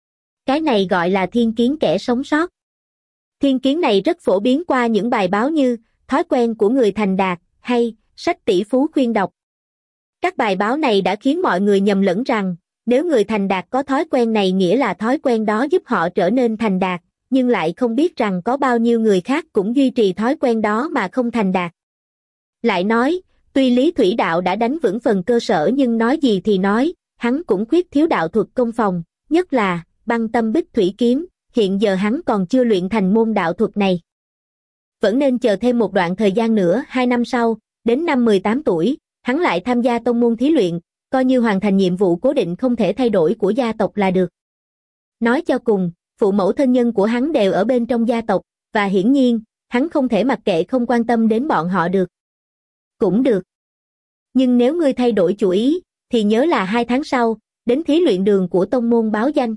Cái này gọi là thiên kiến kẻ sống sót. Thiên kiến này rất phổ biến qua những bài báo như Thói quen của người thành đạt hay Sách tỷ phú khuyên đọc. Các bài báo này đã khiến mọi người nhầm lẫn rằng, nếu người thành đạt có thói quen này nghĩa là thói quen đó giúp họ trở nên thành đạt, nhưng lại không biết rằng có bao nhiêu người khác cũng duy trì thói quen đó mà không thành đạt. Lại nói, tuy Lý Thủy Đạo đã đánh vững phần cơ sở nhưng nói gì thì nói, hắn cũng khuyết thiếu đạo thuật công phòng, nhất là Băng Tâm Bích Thủy Kiếm, hiện giờ hắn còn chưa luyện thành môn đạo thuật này. Vẫn nên chờ thêm một đoạn thời gian nữa, hai năm sau, đến năm mười tám tuổi, hắn lại tham gia tông môn thí luyện, coi như hoàn thành nhiệm vụ cố định không thể thay đổi của gia tộc là được. Nói cho cùng, phụ mẫu thân nhân của hắn đều ở bên trong gia tộc, và hiển nhiên, hắn không thể mặc kệ không quan tâm đến bọn họ được. Cũng được. Nhưng nếu ngươi thay đổi chủ ý, thì nhớ là hai tháng sau, đến thí luyện đường của tông môn báo danh.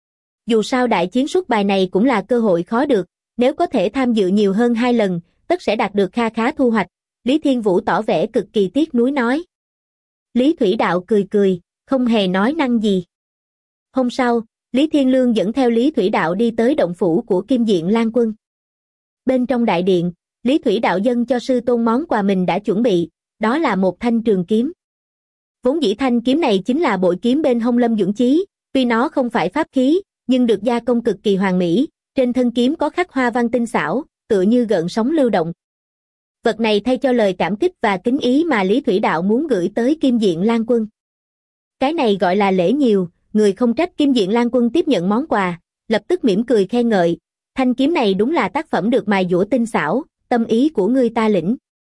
Dù sao đại chiến xuất bài này cũng là cơ hội khó được, nếu có thể tham dự nhiều hơn hai lần, tất sẽ đạt được kha khá thu hoạch. Lý Thiên Vũ tỏ vẻ cực kỳ tiếc nuối nói. Lý Thủy Đạo cười cười, không hề nói năng gì. Hôm sau, Lý Thiên Lương dẫn theo Lý Thủy Đạo đi tới động phủ của Kim Diện Lan Quân. Bên trong đại điện, Lý Thủy Đạo dâng cho sư tôn món quà mình đã chuẩn bị, đó là một thanh trường kiếm. Vốn dĩ thanh kiếm này chính là bội kiếm bên hông Lâm Dưỡng Chí, tuy nó không phải pháp khí, nhưng được gia công cực kỳ hoàn mỹ, trên thân kiếm có khắc hoa văn tinh xảo, tựa như gợn sóng lưu động. Vật này thay cho lời cảm kích và kính ý mà Lý Thủy Đạo muốn gửi tới Kim Diện Lan Quân. Cái này gọi là lễ nhiều, người không trách. Kim Diện Lan Quân tiếp nhận món quà, lập tức mỉm cười khen ngợi, thanh kiếm này đúng là tác phẩm được mài dũa tinh xảo, tâm ý của ngươi ta lĩnh.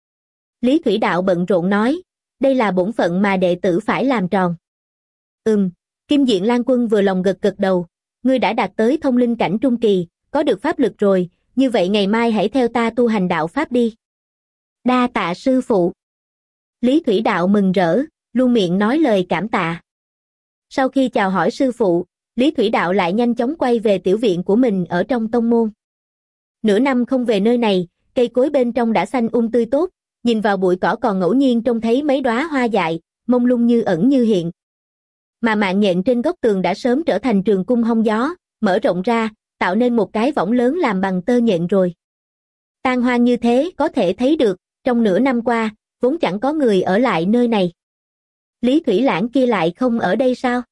Lý Thủy Đạo bận rộn nói, đây là bổn phận mà đệ tử phải làm tròn. Ừm, Kim Diện Lan Quân vừa lòng gật gật đầu, ngươi đã đạt tới thông linh cảnh trung kỳ, có được pháp lực rồi, như vậy ngày mai hãy theo ta tu hành đạo pháp đi. Đa tạ sư phụ. Lý Thủy Đạo mừng rỡ, luôn miệng nói lời cảm tạ. Sau khi chào hỏi sư phụ, Lý Thủy Đạo lại nhanh chóng quay về tiểu viện của mình ở trong tông môn. Nửa năm không về nơi này, cây cối bên trong đã xanh um tươi tốt, nhìn vào bụi cỏ còn ngẫu nhiên trông thấy mấy đóa hoa dại, mông lung như ẩn như hiện. Mà mạng nhện trên góc tường đã sớm trở thành trường cung hong gió, mở rộng ra, tạo nên một cái võng lớn làm bằng tơ nhện rồi. Tan hoang như thế có thể thấy được, trong nửa năm qua, vốn chẳng có người ở lại nơi này. Lý Thủy Lãng kia lại không ở đây sao?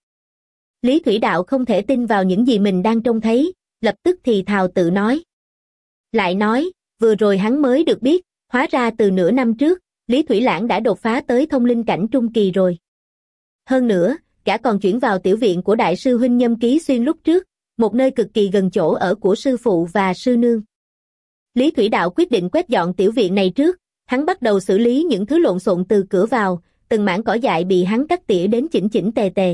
Lý Thủy Đạo không thể tin vào những gì mình đang trông thấy, lập tức thì thào tự nói. Lại nói, vừa rồi hắn mới được biết, hóa ra từ nửa năm trước, Lý Thủy Lãng đã đột phá tới thông linh cảnh trung kỳ rồi. Hơn nữa, gã còn chuyển vào tiểu viện của đại sư huynh Nhâm Ký Xuyên lúc trước, một nơi cực kỳ gần chỗ ở của sư phụ và sư nương. Lý Thủy Đạo quyết định quét dọn tiểu viện này trước, hắn bắt đầu xử lý những thứ lộn xộn từ cửa vào, từng mảng cỏ dại bị hắn cắt tỉa đến chỉnh chỉnh tề tề.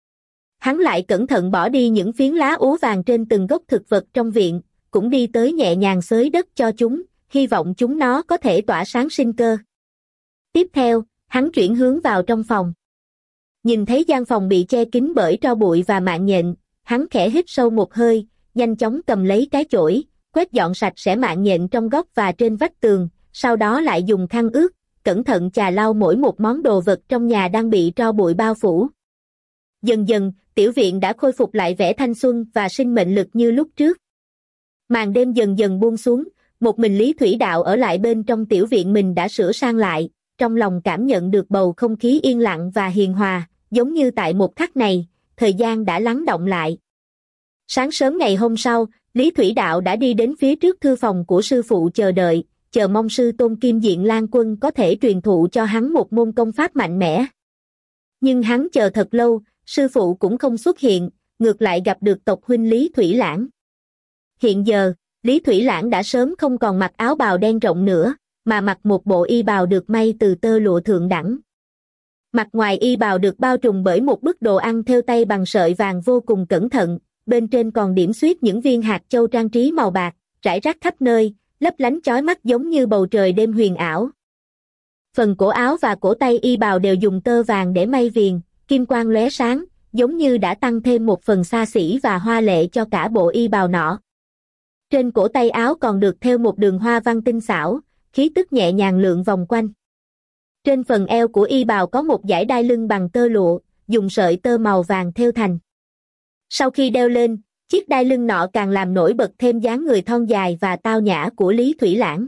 Hắn lại cẩn thận bỏ đi những phiến lá úa vàng trên từng gốc thực vật trong viện, cũng đi tới nhẹ nhàng xới đất cho chúng, hy vọng chúng nó có thể tỏa sáng sinh cơ. Tiếp theo, hắn chuyển hướng vào trong phòng. Nhìn thấy gian phòng bị che kín bởi tro bụi và mạng nhện, hắn khẽ hít sâu một hơi, nhanh chóng cầm lấy cái chổi, quét dọn sạch sẽ mạng nhện trong góc và trên vách tường, sau đó lại dùng khăn ướt, cẩn thận chà lau mỗi một món đồ vật trong nhà đang bị tro bụi bao phủ. Dần dần, tiểu viện đã khôi phục lại vẻ thanh xuân và sinh mệnh lực như lúc trước. Màn đêm dần dần buông xuống, một mình Lý Thủy Đạo ở lại bên trong tiểu viện mình đã sửa sang lại, trong lòng cảm nhận được bầu không khí yên lặng và hiền hòa, giống như tại một khắc này, thời gian đã lắng động lại. Sáng sớm ngày hôm sau, Lý Thủy Đạo đã đi đến phía trước thư phòng của sư phụ chờ đợi, chờ mong sư tôn Kim Diện Lan Quân có thể truyền thụ cho hắn một môn công pháp mạnh mẽ. Nhưng hắn chờ thật lâu, sư phụ cũng không xuất hiện, ngược lại gặp được tộc huynh Lý Thủy Lãng. Hiện giờ, Lý Thủy Lãng đã sớm không còn mặc áo bào đen rộng nữa, mà mặc một bộ y bào được may từ tơ lụa thượng đẳng. Mặt ngoài y bào được bao trùm bởi một bức đồ ăn thêu tay bằng sợi vàng vô cùng cẩn thận, bên trên còn điểm xuyết những viên hạt châu trang trí màu bạc, rải rác khắp nơi, lấp lánh chói mắt giống như bầu trời đêm huyền ảo. Phần cổ áo và cổ tay y bào đều dùng tơ vàng để may viền, kim quang lóe sáng, giống như đã tăng thêm một phần xa xỉ và hoa lệ cho cả bộ y bào nọ. Trên cổ tay áo còn được thêu một đường hoa văn tinh xảo, khí tức nhẹ nhàng lượn vòng quanh. Trên phần eo của y bào có một dải đai lưng bằng tơ lụa, dùng sợi tơ màu vàng thêu thành. Sau khi đeo lên, chiếc đai lưng nọ càng làm nổi bật thêm dáng người thon dài và tao nhã của Lý Thủy Lãng.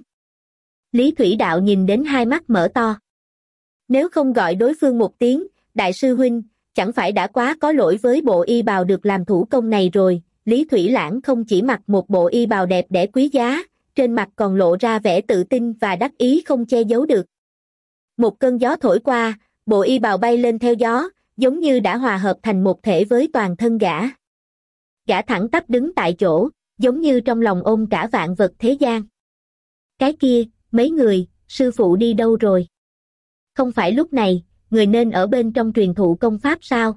Lý Thủy Đạo nhìn đến hai mắt mở to. Nếu không gọi đối phương một tiếng, đại sư huynh, chẳng phải đã quá có lỗi với bộ y bào được làm thủ công này rồi. Lý Thủy Lãng không chỉ mặc một bộ y bào đẹp đẽ quý giá, trên mặt còn lộ ra vẻ tự tin và đắc ý không che giấu được. Một cơn gió thổi qua, bộ y bào bay lên theo gió, giống như đã hòa hợp thành một thể với toàn thân gã. Gã thẳng tắp đứng tại chỗ, giống như trong lòng ôm cả vạn vật thế gian. Cái kia, mấy người, sư phụ đi đâu rồi? Không phải lúc này, người nên ở bên trong truyền thụ công pháp sao?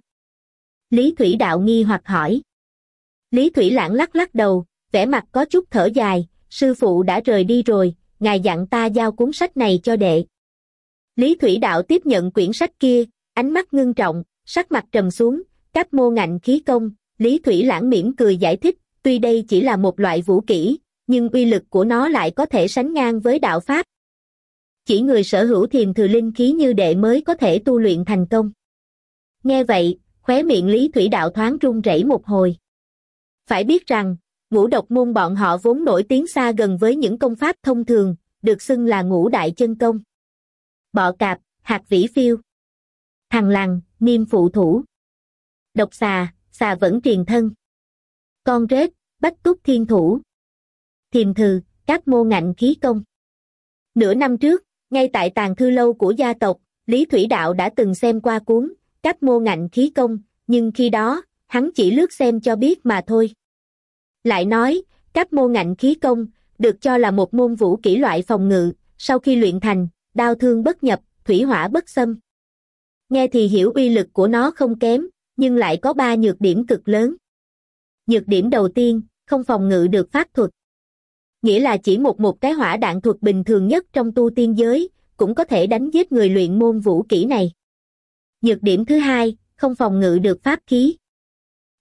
Lý Thủy Đạo nghi hoặc hỏi. Lý Thủy Lãng lắc lắc đầu, vẻ mặt có chút thở dài, sư phụ đã rời đi rồi, ngài dặn ta giao cuốn sách này cho đệ. Lý Thủy Đạo tiếp nhận quyển sách kia, ánh mắt ngưng trọng, sắc mặt trầm xuống, cáp mô ngạnh khí công. Lý Thủy Lãng mỉm cười giải thích, tuy đây chỉ là một loại vũ kỹ, nhưng uy lực của nó lại có thể sánh ngang với đạo pháp. Chỉ người sở hữu thiềm thừa linh khí như đệ mới có thể tu luyện thành công. Nghe vậy, khóe miệng Lý Thủy Đạo thoáng run rẩy một hồi. Phải biết rằng, ngũ độc môn bọn họ vốn nổi tiếng xa gần với những công pháp thông thường, được xưng là ngũ đại chân công. Bọ cạp, hạt vĩ phiêu, thằn lằn, niêm phụ thủ, độc xà, xà vẫn triền thân, con rết, bách túc thiên thủ, thiềm thừ, các mô ngạnh khí công. Nửa năm trước, ngay tại tàng thư lâu của gia tộc, Lý Thủy Đạo đã từng xem qua cuốn các mô ngạnh khí công, nhưng khi đó, hắn chỉ lướt xem cho biết mà thôi. Lại nói, các mô ngạnh khí công, được cho là một môn vũ kỹ loại phòng ngự, sau khi luyện thành, đao thương bất nhập, thủy hỏa bất xâm. Nghe thì hiểu uy lực của nó không kém, nhưng lại có ba nhược điểm cực lớn. Nhược điểm đầu tiên, không phòng ngự được pháp thuật. Nghĩa là chỉ một một cái hỏa đạn thuật bình thường nhất trong tu tiên giới, cũng có thể đánh giết người luyện môn vũ kỹ này. Nhược điểm thứ hai, không phòng ngự được pháp khí.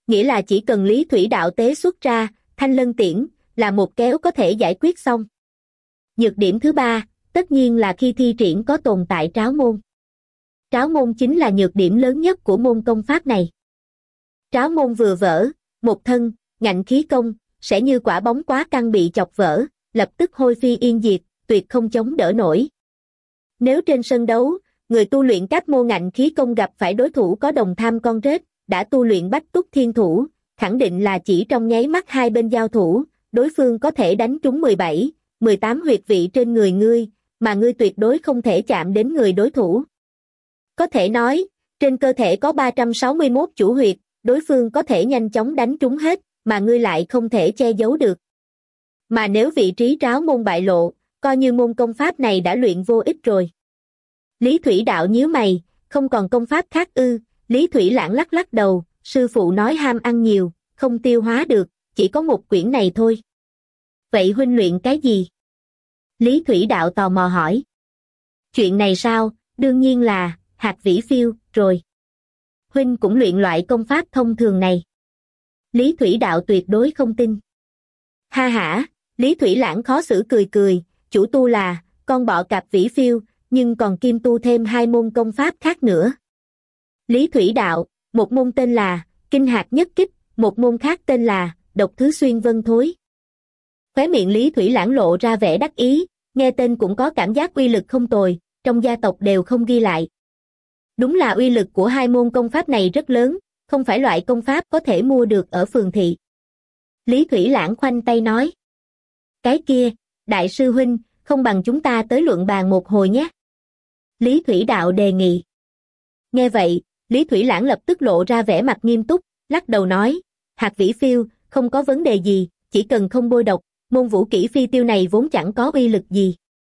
nghĩa là chỉ cần Lý Thủy đạo tế xuất ra, Thanh Lân tiễn, là một kéo có thể giải quyết xong. Nhược điểm thứ ba, tất nhiên là khi thi triển có tồn tại tráo môn. Tráo môn chính là nhược điểm lớn nhất của môn công pháp này. Tráo môn vừa vỡ, một thân, ngạnh khí công, sẽ như quả bóng quá căng bị chọc vỡ, lập tức hôi phi yên diệt, tuyệt không chống đỡ nổi. Nếu trên sân đấu, người tu luyện các môn ngạnh khí công gặp phải đối thủ có đồng tham con rết, đã tu luyện bách túc thiên thủ, khẳng định là chỉ trong nháy mắt hai bên giao thủ, đối phương có thể đánh trúng mười bảy, mười tám huyệt vị trên người ngươi, mà ngươi tuyệt đối không thể chạm đến người đối thủ. Có thể nói, trên cơ thể có ba trăm sáu mươi mốt chủ huyệt, đối phương có thể nhanh chóng đánh trúng hết, mà ngươi lại không thể che giấu được. Mà nếu vị trí tráo môn bại lộ, coi như môn công pháp này đã luyện vô ích rồi. Lý Thủy đạo nhíu mày, không còn công pháp khác ư? Lý Thủy Lãng lắc lắc đầu, sư phụ nói ham ăn nhiều, không tiêu hóa được, chỉ có một quyển này thôi. Vậy huynh luyện cái gì? Lý Thủy đạo tò mò hỏi. Chuyện này sao, đương nhiên là hạt vĩ phiêu, rồi. Huynh cũng luyện loại công pháp thông thường này. Lý Thủy đạo tuyệt đối không tin. Ha hả, Lý Thủy Lãng khó xử cười cười, chủ tu là con bọ cạp vĩ phiêu, nhưng còn kim tu thêm hai môn công pháp khác nữa. Lý Thủy đạo, một môn tên là Kinh Hạt Nhất Kích, một môn khác tên là Độc Thứ Xuyên Vân Thối. Khóe miệng Lý Thủy Lãng lộ ra vẻ đắc ý, nghe tên cũng có cảm giác uy lực không tồi, trong gia tộc đều không ghi lại. Đúng là uy lực của hai môn công pháp này rất lớn, không phải loại công pháp có thể mua được ở phường thị. Lý Thủy Lãng khoanh tay nói. Cái kia, đại sư huynh, không bằng chúng ta tới luận bàn một hồi nhé. Lý Thủy đạo đề nghị. Nghe vậy, Lý Thủy Lãng lập tức lộ ra vẻ mặt nghiêm túc, lắc đầu nói, hạt vĩ phiêu, không có vấn đề gì, chỉ cần không bôi độc, môn vũ kỹ phi tiêu này vốn chẳng có uy lực gì.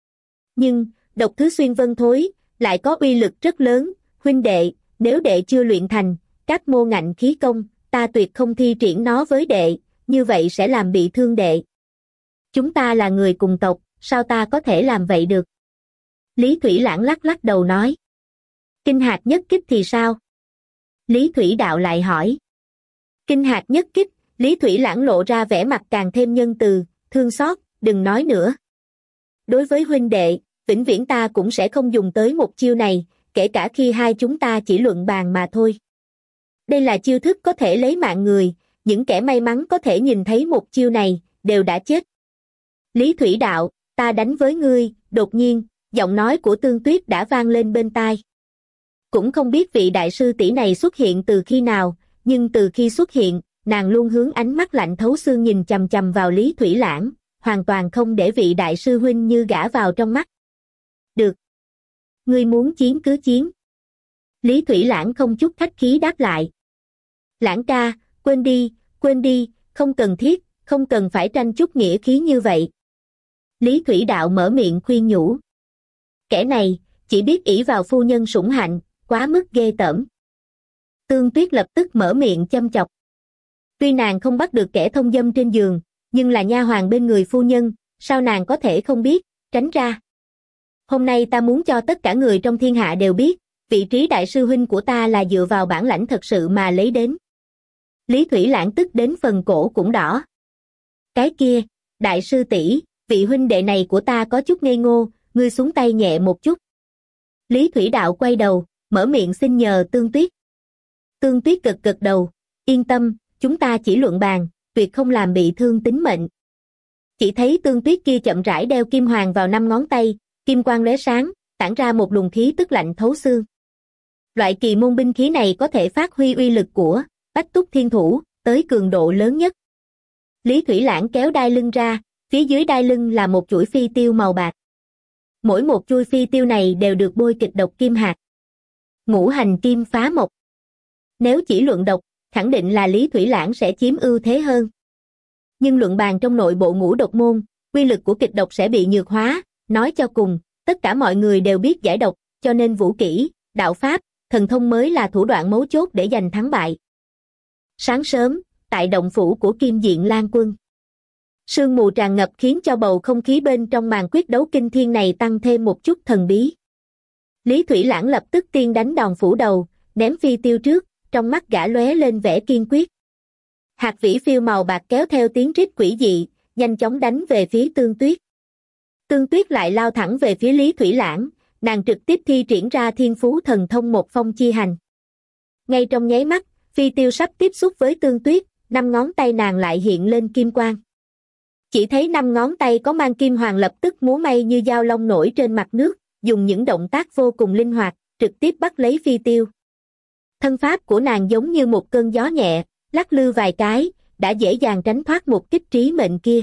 Nhưng, Độc Thứ Xuyên Vân Thối, lại có uy lực rất lớn, huynh đệ, nếu đệ chưa luyện thành, các môn ngạnh khí công, ta tuyệt không thi triển nó với đệ, như vậy sẽ làm bị thương đệ. Chúng ta là người cùng tộc, sao ta có thể làm vậy được? Lý Thủy Lãng lắc lắc đầu nói. Kinh Hạt Nhất Kích thì sao? Lý Thủy đạo lại hỏi. Kinh Hạt Nhất Kích, Lý Thủy Lãng lộ ra vẻ mặt càng thêm nhân từ, thương xót, đừng nói nữa. Đối với huynh đệ, vĩnh viễn ta cũng sẽ không dùng tới một chiêu này, kể cả khi hai chúng ta chỉ luận bàn mà thôi. Đây là chiêu thức có thể lấy mạng người, những kẻ may mắn có thể nhìn thấy một chiêu này, đều đã chết. Lý Thủy đạo, ta đánh với ngươi, đột nhiên, giọng nói của Tương Tuyết đã vang lên bên tai. Cũng không biết vị đại sư tỷ này xuất hiện từ khi nào, nhưng từ khi xuất hiện, nàng luôn hướng ánh mắt lạnh thấu xương nhìn chằm chằm vào Lý Thủy Lãng, hoàn toàn không để vị đại sư huynh như gã vào trong mắt. Được. Ngươi muốn chiến cứ chiến. Lý Thủy Lãng không chút khách khí đáp lại. Lãng ca, quên đi, quên đi, không cần thiết, không cần phải tranh chút nghĩa khí như vậy. Lý Thủy đạo mở miệng khuyên nhủ. Kẻ này, chỉ biết ỷ vào phu nhân sủng hạnh, quá mức ghê tởm. Tương Tuyết lập tức mở miệng châm chọc. Tuy nàng không bắt được kẻ thông dâm trên giường, nhưng là nha hoàn bên người phu nhân, sao nàng có thể không biết, tránh ra. Hôm nay ta muốn cho tất cả người trong thiên hạ đều biết, vị trí đại sư huynh của ta là dựa vào bản lãnh thật sự mà lấy đến. Lý Thủy Lãng tức đến phần cổ cũng đỏ. Cái kia, đại sư tỷ, vị huynh đệ này của ta có chút ngây ngô, ngươi xuống tay nhẹ một chút. Lý Thủy đạo quay đầu, mở miệng xin nhờ Tương Tuyết. Tương Tuyết gật gật đầu, yên tâm, chúng ta chỉ luận bàn, tuyệt không làm bị thương tính mệnh. Chỉ thấy Tương Tuyết kia chậm rãi đeo kim hoàng vào năm ngón tay, kim quang lóe sáng, tản ra một luồng khí tức lạnh thấu xương. Loại kỳ môn binh khí này có thể phát huy uy lực của Bách Túc Thiên Thủ, tới cường độ lớn nhất. Lý Thủy Lãng kéo đai lưng ra, phía dưới đai lưng là một chuỗi phi tiêu màu bạc. Mỗi một chuôi phi tiêu này đều được bôi kịch độc kim hạt. Ngũ hành kim phá mộc. Nếu chỉ luận độc, khẳng định là Lý Thủy Lãng sẽ chiếm ưu thế hơn. Nhưng luận bàn trong nội bộ ngũ độc môn, uy lực của kịch độc sẽ bị nhược hóa, nói cho cùng, tất cả mọi người đều biết giải độc, cho nên vũ kỹ, đạo pháp, thần thông mới là thủ đoạn mấu chốt để giành thắng bại. Sáng sớm, tại động phủ của Kim Diện Lan Quân, sương mù tràn ngập khiến cho bầu không khí bên trong màn quyết đấu kinh thiên này tăng thêm một chút thần bí. Lý Thủy Lãng lập tức tiên đánh đòn phủ đầu, ném phi tiêu trước, trong mắt gã lóe lên vẻ kiên quyết. Hạt vĩ phiêu màu bạc kéo theo tiếng rít quỷ dị, nhanh chóng đánh về phía Tương Tuyết. Tương Tuyết lại lao thẳng về phía Lý Thủy Lãng, nàng trực tiếp thi triển ra thiên phú thần thông một phong chi hành. Ngay trong nháy mắt, phi tiêu sắp tiếp xúc với Tương Tuyết, năm ngón tay nàng lại hiện lên kim quang. Chỉ thấy năm ngón tay có mang kim hoàng lập tức múa may như dao long nổi trên mặt nước, dùng những động tác vô cùng linh hoạt, trực tiếp bắt lấy phi tiêu. Thân pháp của nàng giống như một cơn gió nhẹ, lắc lư vài cái, đã dễ dàng tránh thoát một kích trí mệnh kia.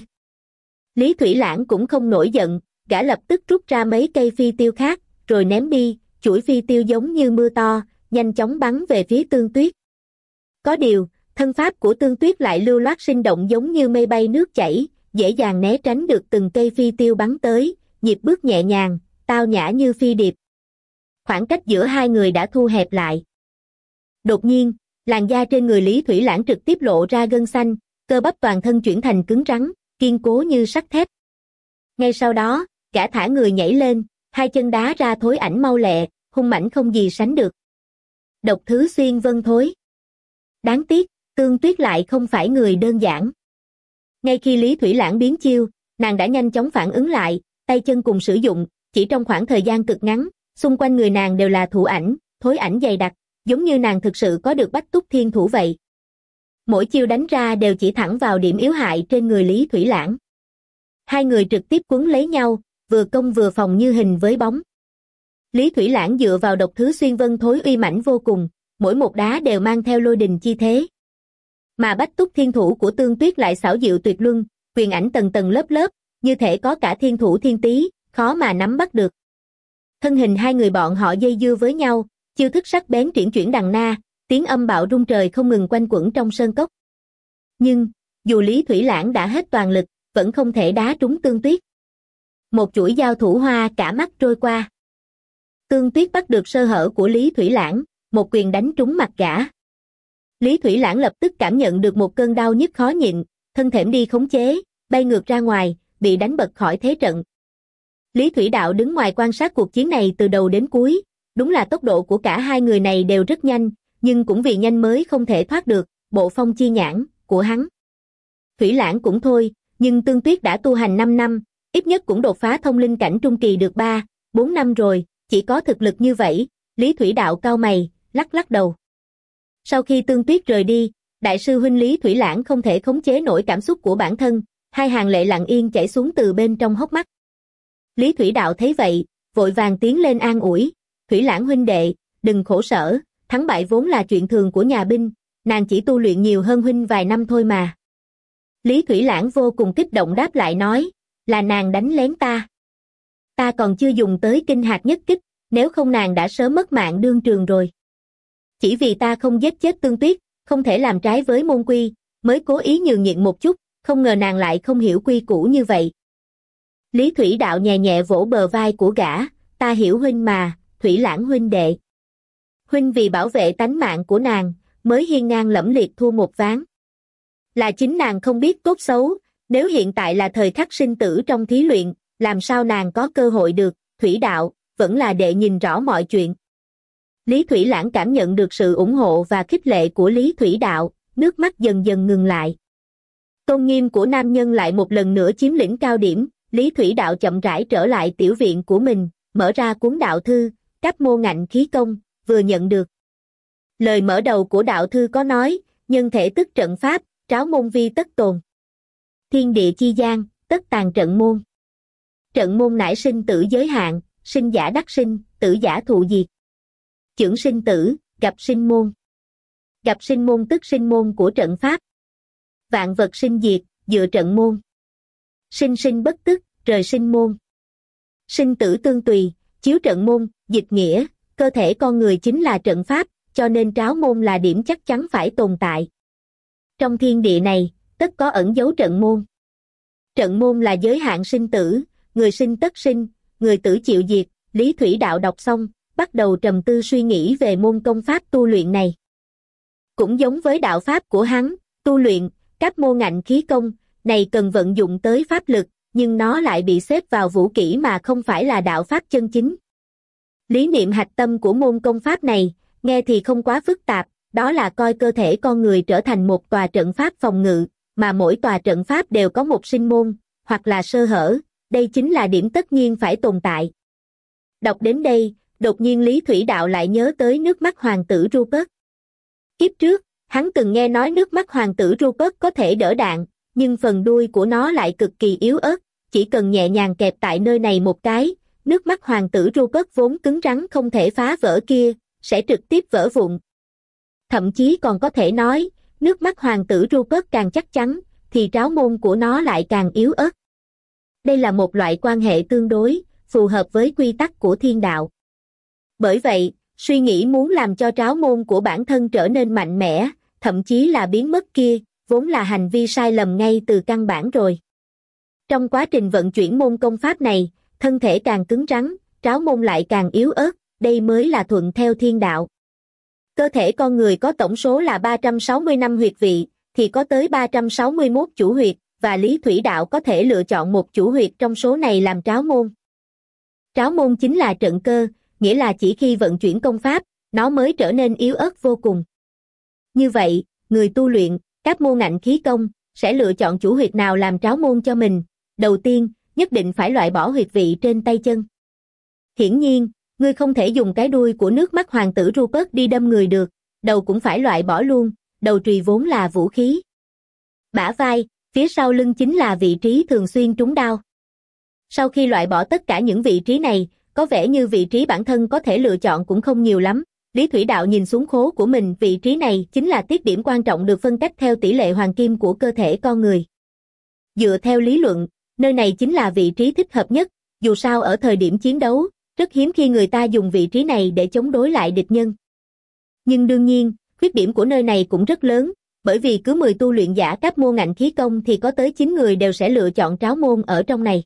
Lý Thủy Lãng cũng không nổi giận, gã lập tức rút ra mấy cây phi tiêu khác, rồi ném đi, chuỗi phi tiêu giống như mưa to, nhanh chóng bắn về phía Tương Tuyết. Có điều, thân pháp của Tương Tuyết lại lưu loát sinh động giống như mây bay nước chảy, dễ dàng né tránh được từng cây phi tiêu bắn tới, nhịp bước nhẹ nhàng, tao nhã như phi điệp. Khoảng cách giữa hai người đã thu hẹp lại. Đột nhiên, làn da trên người Lý Thủy Lãng trực tiếp lộ ra gân xanh, cơ bắp toàn thân chuyển thành cứng rắn, kiên cố như sắt thép. Ngay sau đó, gã thả người nhảy lên, hai chân đá ra thối ảnh mau lẹ, hung mãnh không gì sánh được. Độc thứ xuyên vân thối. Đáng tiếc, Tương Tuyết lại không phải người đơn giản. Ngay khi Lý Thủy Lãng biến chiêu, nàng đã nhanh chóng phản ứng lại, tay chân cùng sử dụng, chỉ trong khoảng thời gian cực ngắn, xung quanh người nàng đều là thủ ảnh, thối ảnh dày đặc, giống như nàng thực sự có được Bách Túc Thiên Thủ vậy. Mỗi chiêu đánh ra đều chỉ thẳng vào điểm yếu hại trên người Lý Thủy Lãng. Hai người trực tiếp quấn lấy nhau, vừa công vừa phòng như hình với bóng. Lý Thủy Lãng dựa vào độc thứ xuyên vân thối uy mãnh vô cùng, mỗi một đá đều mang theo lôi đình chi thế. Mà Bách Túc Thiên Thủ của Tương Tuyết lại xảo diệu tuyệt luân, quyền ảnh tầng tầng lớp lớp, như thể có cả thiên thủ thiên tý, khó mà nắm bắt được. Thân hình hai người bọn họ dây dưa với nhau, chiêu thức sắc bén chuyển chuyển đằng na, tiếng âm bạo rung trời không ngừng quanh quẩn trong sơn cốc. Nhưng, dù Lý Thủy Lãng đã hết toàn lực, vẫn không thể đá trúng Tương Tuyết. Một chuỗi giao thủ hoa cả mắt trôi qua. Tương Tuyết bắt được sơ hở của Lý Thủy Lãng, một quyền đánh trúng mặt gã. Lý Thủy Lãng lập tức cảm nhận được một cơn đau nhức khó nhịn, thân thễm đi khống chế, bay ngược ra ngoài, bị đánh bật khỏi thế trận. Lý Thủy Đạo đứng ngoài quan sát cuộc chiến này từ đầu đến cuối, đúng là tốc độ của cả hai người này đều rất nhanh, nhưng cũng vì nhanh mới không thể thoát được bộ phong chi nhãn của hắn. Thủy Lãng cũng thôi, nhưng Tương Tuyết đã tu hành năm năm, ít nhất cũng đột phá thông linh cảnh trung kỳ được ba, bốn năm rồi, chỉ có thực lực như vậy. Lý Thủy Đạo cau mày, lắc lắc đầu. Sau khi Tương Tuyết rời đi, đại sư huynh Lý Thủy Lãng không thể khống chế nổi cảm xúc của bản thân, hai hàng lệ lặng yên chảy xuống từ bên trong hốc mắt. Lý Thủy Đạo thấy vậy, vội vàng tiến lên an ủi, Thủy Lãng huynh đệ, đừng khổ sở, thắng bại vốn là chuyện thường của nhà binh, nàng chỉ tu luyện nhiều hơn huynh vài năm thôi mà. Lý Thủy Lãng vô cùng kích động đáp lại nói, là nàng đánh lén ta. Ta còn chưa dùng tới kinh hạt nhất kích, nếu không nàng đã sớm mất mạng đương trường rồi. Chỉ vì ta không giết chết Tương Tuyết, không thể làm trái với môn quy, mới cố ý nhường nhịn một chút, không ngờ nàng lại không hiểu quy củ như vậy. Lý Thủy Đạo nhẹ nhẹ vỗ bờ vai của gã, ta hiểu huynh mà, Thủy Lãng huynh đệ. Huynh vì bảo vệ tánh mạng của nàng, mới hiên ngang lẫm liệt thua một ván. Là chính nàng không biết tốt xấu, nếu hiện tại là thời khắc sinh tử trong thí luyện, làm sao nàng có cơ hội được, Thủy Đạo, vẫn là đệ nhìn rõ mọi chuyện. Lý Thủy Lãng cảm nhận được sự ủng hộ và khích lệ của Lý Thủy Đạo, nước mắt dần dần ngừng lại. Tôn nghiêm của nam nhân lại một lần nữa chiếm lĩnh cao điểm, Lý Thủy Đạo chậm rãi trở lại tiểu viện của mình, mở ra cuốn đạo thư, Cáp Mô Ngạnh Khí Công, vừa nhận được. Lời mở đầu của đạo thư có nói, nhân thể tức trận pháp, tráo môn vi tất tồn. Thiên địa chi gian, tất tàn trận môn. Trận môn nảy sinh tử giới hạn, sinh giả đắc sinh, tử giả thụ diệt. Chưởng sinh tử, gặp sinh môn. Gặp sinh môn tức sinh môn của trận pháp. Vạn vật sinh diệt, dựa trận môn. Sinh sinh bất tức, rời sinh môn. Sinh tử tương tùy, chiếu trận môn, dịch nghĩa, cơ thể con người chính là trận pháp, cho nên tráo môn là điểm chắc chắn phải tồn tại. Trong thiên địa này, tất có ẩn dấu trận môn. Trận môn là giới hạn sinh tử, người sinh tất sinh, người tử chịu diệt. Lý Thủy Đạo đọc xong, bắt đầu trầm tư suy nghĩ về môn công pháp tu luyện này. Cũng giống với đạo pháp của hắn, tu luyện, Cáp Mô Ngạnh Khí Công, này cần vận dụng tới pháp lực, nhưng nó lại bị xếp vào vũ kỹ mà không phải là đạo pháp chân chính. Lý niệm hạch tâm của môn công pháp này, nghe thì không quá phức tạp, đó là coi cơ thể con người trở thành một tòa trận pháp phòng ngự, mà mỗi tòa trận pháp đều có một sinh môn, hoặc là sơ hở, đây chính là điểm tất nhiên phải tồn tại. Đọc đến đây, đột nhiên Lý Thủy Đạo lại nhớ tới nước mắt hoàng tử Rupert. Kiếp trước, hắn từng nghe nói nước mắt hoàng tử Rupert có thể đỡ đạn, nhưng phần đuôi của nó lại cực kỳ yếu ớt, chỉ cần nhẹ nhàng kẹp tại nơi này một cái, nước mắt hoàng tử Rupert vốn cứng rắn không thể phá vỡ kia, sẽ trực tiếp vỡ vụn. Thậm chí còn có thể nói, nước mắt hoàng tử Rupert càng chắc chắn, thì tráo môn của nó lại càng yếu ớt. Đây là một loại quan hệ tương đối, phù hợp với quy tắc của thiên đạo. Bởi vậy, suy nghĩ muốn làm cho tráo môn của bản thân trở nên mạnh mẽ, thậm chí là biến mất kia, vốn là hành vi sai lầm ngay từ căn bản rồi. Trong quá trình vận chuyển môn công pháp này, thân thể càng cứng rắn, tráo môn lại càng yếu ớt, đây mới là thuận theo thiên đạo. Cơ thể con người có tổng số là ba trăm sáu mươi lăm huyệt vị, thì có tới ba trăm sáu mươi mốt chủ huyệt, và Lý Thủy Đạo có thể lựa chọn một chủ huyệt trong số này làm tráo môn. Tráo môn chính là trận cơ, nghĩa là chỉ khi vận chuyển công pháp, nó mới trở nên yếu ớt vô cùng. Như vậy, người tu luyện, các môn ngạnh khí công, sẽ lựa chọn chủ huyệt nào làm tráo môn cho mình. Đầu tiên, nhất định phải loại bỏ huyệt vị trên tay chân. Hiển nhiên, ngươi không thể dùng cái đuôi của nước mắt hoàng tử Rupert đi đâm người được, đầu cũng phải loại bỏ luôn, đầu trùy vốn là vũ khí. Bả vai, phía sau lưng chính là vị trí thường xuyên trúng đao. Sau khi loại bỏ tất cả những vị trí này, có vẻ như vị trí bản thân có thể lựa chọn cũng không nhiều lắm. Lý Thủy Đạo nhìn xuống khố của mình, vị trí này chính là tiết điểm quan trọng được phân cách theo tỷ lệ hoàng kim của cơ thể con người. Dựa theo lý luận, nơi này chính là vị trí thích hợp nhất, dù sao ở thời điểm chiến đấu, rất hiếm khi người ta dùng vị trí này để chống đối lại địch nhân. Nhưng đương nhiên, khuyết điểm của nơi này cũng rất lớn, bởi vì cứ mười tu luyện giả các môn ngạnh khí công thì có tới chín người đều sẽ lựa chọn tráo môn ở trong này.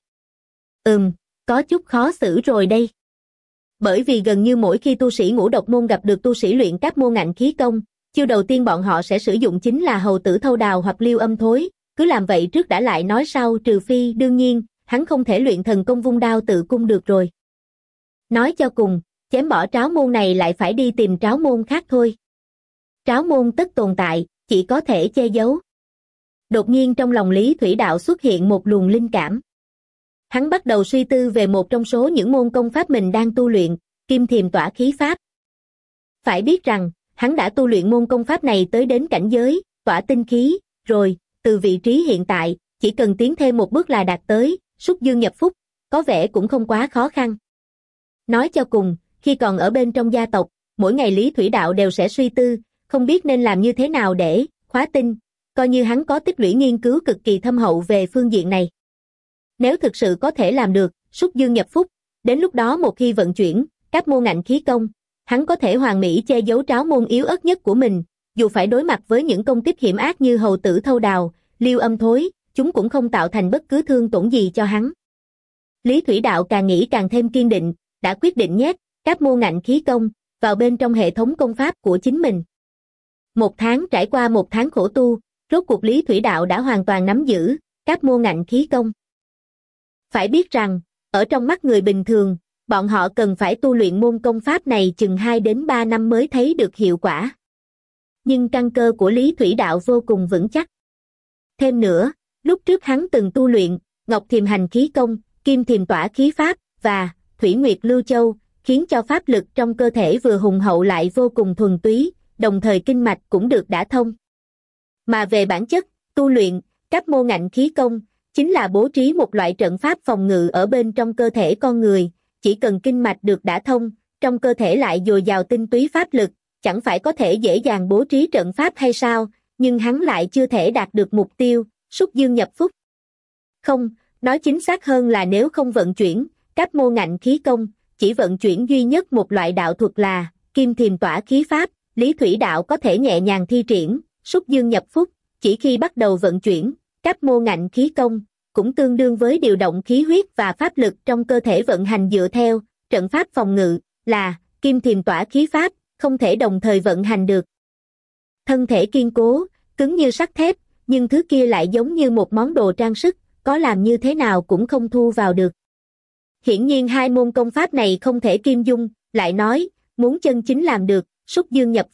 Ừm, có chút khó xử rồi đây. Bởi vì gần như mỗi khi tu sĩ ngũ độc môn gặp được tu sĩ luyện các môn ngạnh khí công, chiêu đầu tiên bọn họ sẽ sử dụng chính là hầu tử thâu đào hoặc liêu âm thối, cứ làm vậy trước đã lại nói sau, trừ phi đương nhiên, hắn không thể luyện thần công vung đao tự cung được rồi. Nói cho cùng, chém bỏ tráo môn này lại phải đi tìm tráo môn khác thôi. Tráo môn tất tồn tại, chỉ có thể che giấu. Đột nhiên trong lòng Lý Thủy Đạo xuất hiện một luồng linh cảm. Hắn bắt đầu suy tư về một trong số những môn công pháp mình đang tu luyện, Kim Thiềm Tỏa Khí Pháp. Phải biết rằng, hắn đã tu luyện môn công pháp này tới đến cảnh giới, tỏa tinh khí, rồi, từ vị trí hiện tại, chỉ cần tiến thêm một bước là đạt tới, xúc dương nhập phúc, có vẻ cũng không quá khó khăn. Nói cho cùng, khi còn ở bên trong gia tộc, mỗi ngày Lý Thủy Đạo đều sẽ suy tư, không biết nên làm như thế nào để khóa tinh, coi như hắn có tích lũy nghiên cứu cực kỳ thâm hậu về phương diện này. Nếu thực sự có thể làm được, xúc dương nhập phúc, đến lúc đó một khi vận chuyển, các môn ngạnh khí công, hắn có thể hoàn mỹ che giấu tráo môn yếu ớt nhất của mình, dù phải đối mặt với những công kích hiểm ác như hầu tử thâu đào, liêu âm thối, chúng cũng không tạo thành bất cứ thương tổn gì cho hắn. Lý Thủy Đạo càng nghĩ càng thêm kiên định, đã quyết định nhét các môn ngạnh khí công vào bên trong hệ thống công pháp của chính mình. Một tháng trải qua một tháng khổ tu, rốt cuộc Lý Thủy Đạo đã hoàn toàn nắm giữ các môn ngạnh khí công. Phải biết rằng, ở trong mắt người bình thường, bọn họ cần phải tu luyện môn công pháp này chừng hai đến ba năm mới thấy được hiệu quả. Nhưng căn cơ của Lý Thủy Đạo vô cùng vững chắc. Thêm nữa, lúc trước hắn từng tu luyện Ngọc Thiềm Hành Khí Công, Kim Thiềm Tỏa Khí Pháp và Thủy Nguyệt Lưu Châu, khiến cho pháp lực trong cơ thể vừa hùng hậu lại vô cùng thuần túy, đồng thời kinh mạch cũng được đả thông. Mà về bản chất, tu luyện các môn ngạnh khí công chính là bố trí một loại trận pháp phòng ngự ở bên trong cơ thể con người, chỉ cần kinh mạch được đả thông, trong cơ thể lại dồi dào tinh túy pháp lực, chẳng phải có thể dễ dàng bố trí trận pháp hay sao, nhưng hắn lại chưa thể đạt được mục tiêu, xúc dương nhập phúc. Không, nói chính xác hơn là nếu không vận chuyển các môn ngạnh khí công, chỉ vận chuyển duy nhất một loại đạo thuật là Kim Thiềm Tỏa Khí Pháp, Lý Thủy Đạo có thể nhẹ nhàng thi triển, xúc dương nhập phúc, chỉ khi bắt đầu vận chuyển các môn ngạnh khí công, cũng tương đương với điều động khí huyết và pháp lực trong cơ thể vận hành dựa theo trận pháp phòng ngự là Kim Thiềm Tỏa Khí Pháp, không thể đồng thời vận hành được. Thân thể kiên cố, cứng như sắt thép, nhưng thứ kia lại giống như một món đồ trang sức, có làm như thế nào cũng không thu vào được. Hiển nhiên hai môn công pháp này không thể kim dung, lại nói, muốn chân chính làm được, xúc dương nhập phúc,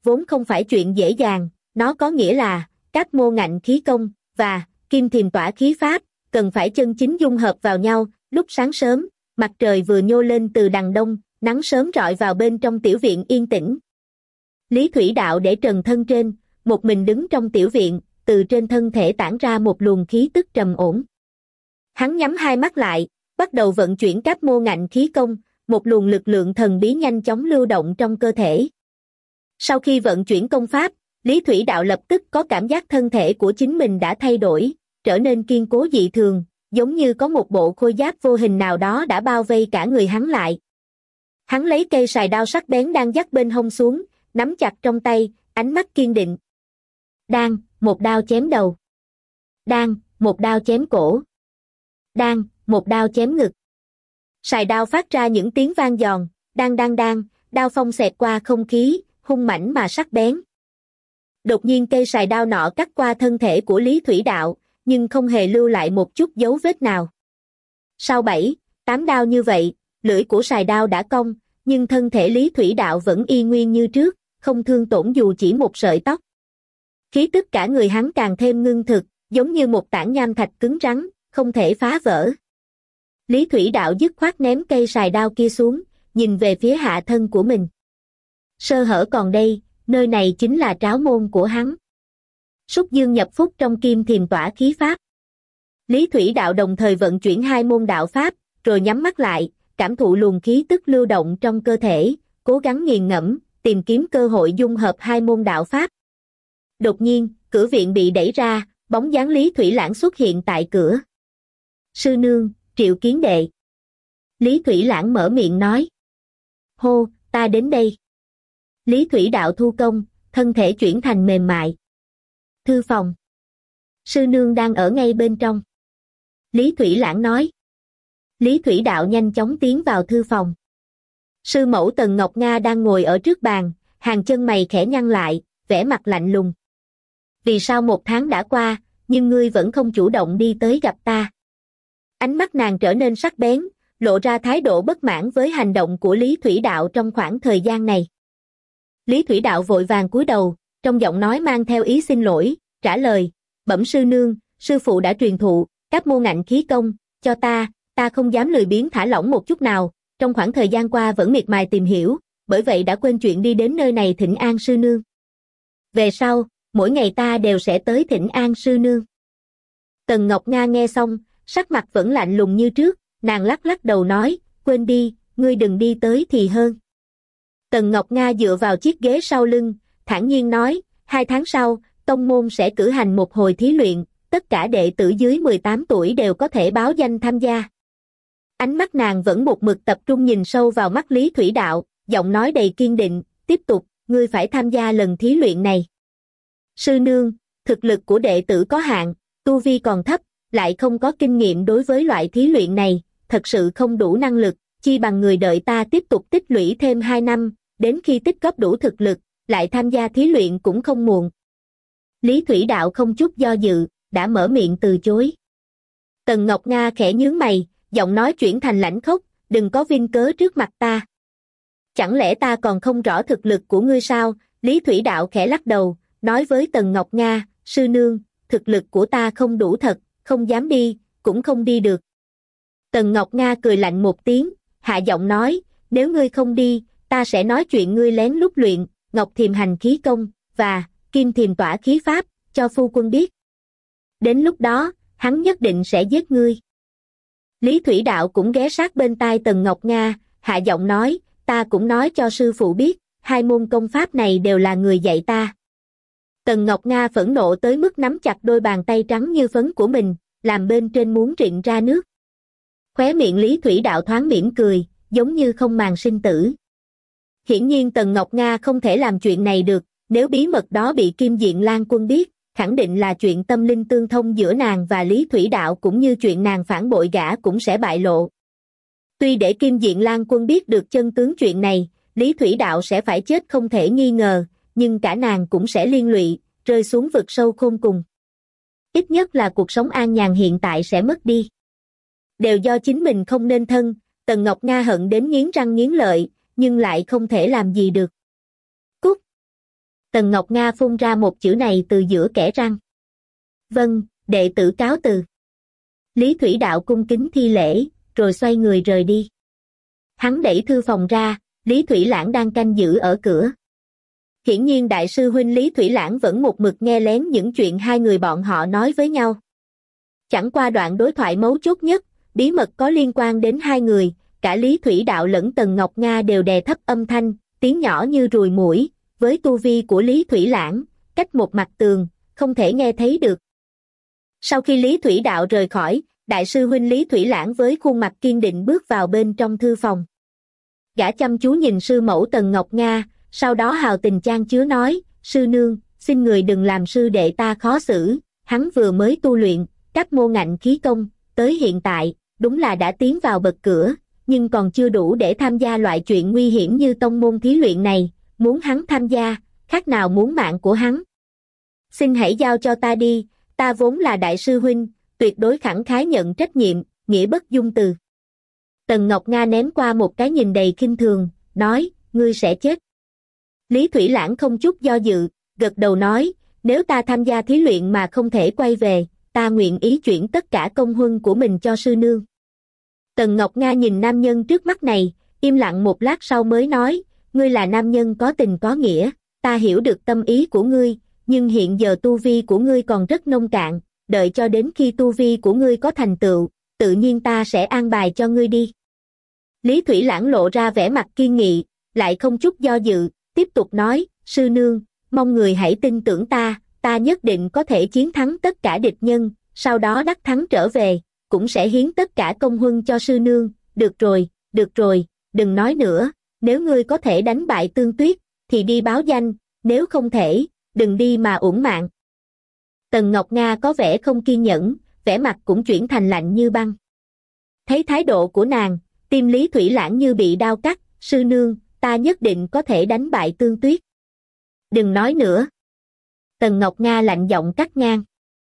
vốn không phải chuyện dễ dàng, nó có nghĩa là các mô ngạnh khí công và kim thiềm tỏa khí pháp cần phải chân chính dung hợp vào nhau. Lúc sáng sớm, mặt trời vừa nhô lên từ đằng đông, nắng sớm rọi vào bên trong tiểu viện yên tĩnh. Lý Thủy Đạo để trần thân trên, một mình đứng trong tiểu viện, từ trên thân thể tản ra một luồng khí tức trầm ổn. Hắn nhắm hai mắt lại, bắt đầu vận chuyển các mô ngạnh khí công, một luồng lực lượng thần bí nhanh chóng lưu động trong cơ thể. Sau khi vận chuyển công pháp, Lý Thủy Đạo lập tức có cảm giác thân thể của chính mình đã thay đổi, trở nên kiên cố dị thường, giống như có một bộ khôi giáp vô hình nào đó đã bao vây cả người hắn lại. Hắn lấy cây sài đao sắc bén đang dắt bên hông xuống, nắm chặt trong tay, ánh mắt kiên định. Đang, một đao chém đầu. Đang, một đao chém cổ. Đang, một đao chém ngực. Sài đao phát ra những tiếng vang giòn, đang đang đang, đao phong xẹt qua không khí, hung mãnh mà sắc bén. Đột nhiên cây sài đao nọ cắt qua thân thể của Lý Thủy Đạo, nhưng không hề lưu lại một chút dấu vết nào. Sau bảy, tám đao như vậy, lưỡi của sài đao đã cong, nhưng thân thể Lý Thủy Đạo vẫn y nguyên như trước, không thương tổn dù chỉ một sợi tóc. Khí tức cả người hắn càng thêm ngưng thực, giống như một tảng nham thạch cứng rắn, không thể phá vỡ. Lý Thủy Đạo dứt khoát ném cây sài đao kia xuống, nhìn về phía hạ thân của mình. Sơ hở còn đây, nơi này chính là tráo môn của hắn. Súc dương nhập phúc trong kim thiềm tỏa khí pháp. Lý Thủy Đạo đồng thời vận chuyển hai môn đạo pháp, rồi nhắm mắt lại, cảm thụ luồng khí tức lưu động trong cơ thể, cố gắng nghiền ngẫm, tìm kiếm cơ hội dung hợp hai môn đạo pháp. Đột nhiên, cửa viện bị đẩy ra, bóng dáng Lý Thủy Lãng xuất hiện tại cửa. Sư nương, triệu kiến đệ. Lý Thủy Lãng mở miệng nói. Hô, ta đến đây. Lý Thủy Đạo thu công, thân thể chuyển thành mềm mại. Thư phòng. Sư nương đang ở ngay bên trong. Lý Thủy Lãng nói. Lý Thủy Đạo nhanh chóng tiến vào thư phòng. Sư mẫu Tần Ngọc Nga đang ngồi ở trước bàn, hàng chân mày khẽ nhăn lại, vẻ mặt lạnh lùng. Vì sao một tháng đã qua, nhưng ngươi vẫn không chủ động đi tới gặp ta? Ánh mắt nàng trở nên sắc bén, lộ ra thái độ bất mãn với hành động của Lý Thủy Đạo trong khoảng thời gian này. Lý Thủy Đạo vội vàng cúi đầu, trong giọng nói mang theo ý xin lỗi, trả lời, bẩm sư nương, sư phụ đã truyền thụ, các môn ngạnh khí công, cho ta, ta không dám lười biếng thả lỏng một chút nào, trong khoảng thời gian qua vẫn miệt mài tìm hiểu, bởi vậy đã quên chuyện đi đến nơi này thỉnh an sư nương. Về sau, mỗi ngày ta đều sẽ tới thỉnh an sư nương. Tần Ngọc Nga nghe xong, sắc mặt vẫn lạnh lùng như trước, nàng lắc lắc đầu nói, quên đi, ngươi đừng đi tới thì hơn. Tần Ngọc Nga dựa vào chiếc ghế sau lưng, thản nhiên nói, hai tháng sau, tông môn sẽ cử hành một hồi thí luyện, tất cả đệ tử dưới mười tám tuổi đều có thể báo danh tham gia. Ánh mắt nàng vẫn một mực tập trung nhìn sâu vào mắt Lý Thủy Đạo, giọng nói đầy kiên định, tiếp tục, ngươi phải tham gia lần thí luyện này. Sư nương, thực lực của đệ tử có hạn, tu vi còn thấp, lại không có kinh nghiệm đối với loại thí luyện này, thật sự không đủ năng lực, chi bằng người đợi ta tiếp tục tích lũy thêm hai năm, đến khi tích góp đủ thực lực, lại tham gia thí luyện cũng không muộn. Lý Thủy Đạo không chút do dự, đã mở miệng từ chối. Tần Ngọc Nga khẽ nhướng mày, giọng nói chuyển thành lãnh khốc, đừng có vin cớ trước mặt ta. Chẳng lẽ ta còn không rõ thực lực của ngươi sao? Lý Thủy Đạo khẽ lắc đầu, nói với Tần Ngọc Nga, sư nương, thực lực của ta không đủ thật, không dám đi, cũng không đi được. Tần Ngọc Nga cười lạnh một tiếng, hạ giọng nói, nếu ngươi không đi, ta sẽ nói chuyện ngươi lén lút luyện, Ngọc Thiềm hành khí công, và Kim Thiềm tỏa khí pháp, cho phu quân biết. Đến lúc đó, hắn nhất định sẽ giết ngươi. Lý Thủy Đạo cũng ghé sát bên tai Tần Ngọc Nga, hạ giọng nói, ta cũng nói cho sư phụ biết, hai môn công pháp này đều là người dạy ta. Tần Ngọc Nga phẫn nộ tới mức nắm chặt đôi bàn tay trắng như phấn của mình, làm bên trên muốn rịn ra nước. Khóe miệng Lý Thủy Đạo thoáng mỉm cười, giống như không màng sinh tử. Hiển nhiên Tần Ngọc Nga không thể làm chuyện này được, nếu bí mật đó bị Kim Diện Lan Quân biết, khẳng định là chuyện tâm linh tương thông giữa nàng và Lý Thủy Đạo cũng như chuyện nàng phản bội gã cũng sẽ bại lộ. Tuy để Kim Diện Lan Quân biết được chân tướng chuyện này, Lý Thủy Đạo sẽ phải chết không thể nghi ngờ, nhưng cả nàng cũng sẽ liên lụy, rơi xuống vực sâu khôn cùng. Ít nhất là cuộc sống an nhàn hiện tại sẽ mất đi. Đều do chính mình không nên thân, Tần Ngọc Nga hận đến nghiến răng nghiến lợi, nhưng lại không thể làm gì được. Cút! Tần Ngọc Nga phun ra một chữ này từ giữa kẽ răng. Vâng, đệ tử cáo từ. Lý Thủy Đạo cung kính thi lễ, rồi xoay người rời đi. Hắn đẩy thư phòng ra, Lý Thủy Lãng đang canh giữ ở cửa. Hiển nhiên đại sư huynh Lý Thủy Lãng vẫn một mực nghe lén những chuyện hai người bọn họ nói với nhau. Chẳng qua đoạn đối thoại mấu chốt nhất, bí mật có liên quan đến hai người, cả Lý Thủy Đạo lẫn Tần Ngọc Nga đều đè thấp âm thanh, tiếng nhỏ như ruồi muỗi, với tu vi của Lý Thủy Lãng, cách một mặt tường, không thể nghe thấy được. Sau khi Lý Thủy Đạo rời khỏi, đại sư huynh Lý Thủy Lãng với khuôn mặt kiên định bước vào bên trong thư phòng. Gã chăm chú nhìn sư mẫu Tần Ngọc Nga, sau đó hào tình chan chứa nói, sư nương, xin người đừng làm sư đệ ta khó xử, hắn vừa mới tu luyện, các môn ngạnh khí công, tới hiện tại, đúng là đã tiến vào bậc cửa, nhưng còn chưa đủ để tham gia loại chuyện nguy hiểm như tông môn thí luyện này, muốn hắn tham gia, khác nào muốn mạng của hắn. Xin hãy giao cho ta đi, ta vốn là đại sư huynh, tuyệt đối khẳng khái nhận trách nhiệm, nghĩa bất dung từ. Tần Ngọc Nga ném qua một cái nhìn đầy khinh thường, nói, ngươi sẽ chết. Lý Thủy Lãng không chút do dự, gật đầu nói, nếu ta tham gia thí luyện mà không thể quay về, ta nguyện ý chuyển tất cả công huân của mình cho sư nương. Tần Ngọc Nga nhìn nam nhân trước mắt này, im lặng một lát sau mới nói, ngươi là nam nhân có tình có nghĩa, ta hiểu được tâm ý của ngươi, nhưng hiện giờ tu vi của ngươi còn rất nông cạn, đợi cho đến khi tu vi của ngươi có thành tựu, tự nhiên ta sẽ an bài cho ngươi đi. Lý Thủy Lãng lộ ra vẻ mặt kiên nghị, lại không chút do dự, tiếp tục nói, sư nương, mong người hãy tin tưởng ta, ta nhất định có thể chiến thắng tất cả địch nhân, sau đó đắc thắng trở về, cũng sẽ hiến tất cả công huân cho sư nương, được rồi, được rồi, đừng nói nữa, nếu ngươi có thể đánh bại Tương Tuyết, thì đi báo danh, nếu không thể, đừng đi mà uổng mạng. Tần Ngọc Nga có vẻ không kiên nhẫn, vẻ mặt cũng chuyển thành lạnh như băng. Thấy thái độ của nàng, tim Lý Thủy Lãng như bị đao cắt, sư nương, ta nhất định có thể đánh bại Tương Tuyết. Đừng nói nữa. Tần Ngọc Nga lạnh giọng cắt ngang.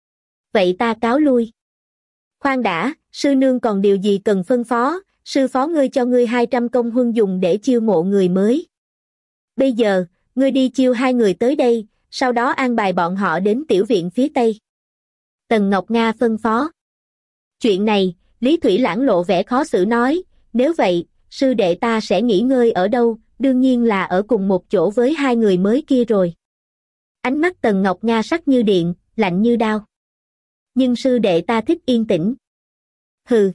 Vậy ta cáo lui. Khoan đã, sư nương còn điều gì cần phân phó, sư phó ngươi cho ngươi hai trăm công huân dùng để chiêu mộ người mới. Bây giờ, ngươi đi chiêu hai người tới đây, sau đó an bài bọn họ đến tiểu viện phía tây. Tần Ngọc Nga phân phó. Chuyện này, Lý Thủy Lãng lộ vẻ khó xử nói, nếu vậy, sư đệ ta sẽ nghỉ ngơi ở đâu, đương nhiên là ở cùng một chỗ với hai người mới kia rồi. Ánh mắt Tần Ngọc Nga sắc như điện, lạnh như đao. Nhưng sư đệ ta thích yên tĩnh. Hừ.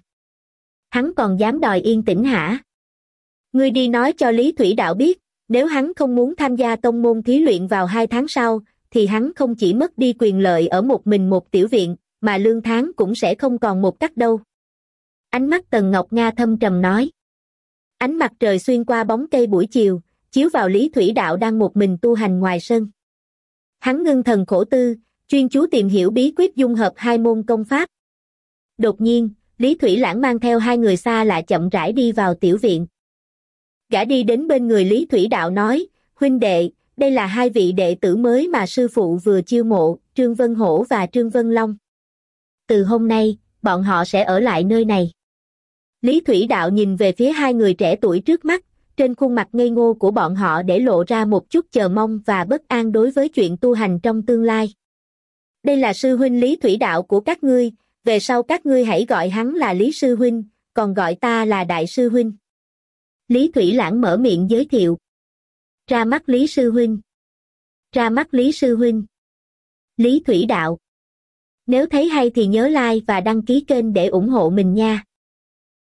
Hắn còn dám đòi yên tĩnh hả? Ngươi đi nói cho Lý Thủy Đạo biết, nếu hắn không muốn tham gia tông môn thí luyện vào hai tháng sau, thì hắn không chỉ mất đi quyền lợi ở một mình một tiểu viện, mà lương tháng cũng sẽ không còn một cắt đâu. Ánh mắt Tần Ngọc Nga thâm trầm nói. Ánh mặt trời xuyên qua bóng cây buổi chiều, chiếu vào Lý Thủy Đạo đang một mình tu hành ngoài sân. Hắn ngưng thần khổ tư, chuyên chú tìm hiểu bí quyết dung hợp hai môn công pháp. Đột nhiên, Lý Thủy Lãng mang theo hai người xa lạ chậm rãi đi vào tiểu viện. Gã đi đến bên người Lý Thủy Đạo nói, huynh đệ, đây là hai vị đệ tử mới mà sư phụ vừa chiêu mộ, Trương Vân Hổ và Trương Vân Long. Từ hôm nay, bọn họ sẽ ở lại nơi này. Lý Thủy Đạo nhìn về phía hai người trẻ tuổi trước mắt, trên khuôn mặt ngây ngô của bọn họ để lộ ra một chút chờ mong và bất an đối với chuyện tu hành trong tương lai. Đây là sư huynh Lý Thủy Đạo của các ngươi, về sau các ngươi hãy gọi hắn là Lý sư huynh, còn gọi ta là đại sư huynh. Lý Thủy Lãng mở miệng giới thiệu. Ra mắt Lý sư huynh. Ra mắt Lý sư huynh. Lý Thủy Đạo. Nếu thấy hay thì nhớ like và đăng ký kênh để ủng hộ mình nha.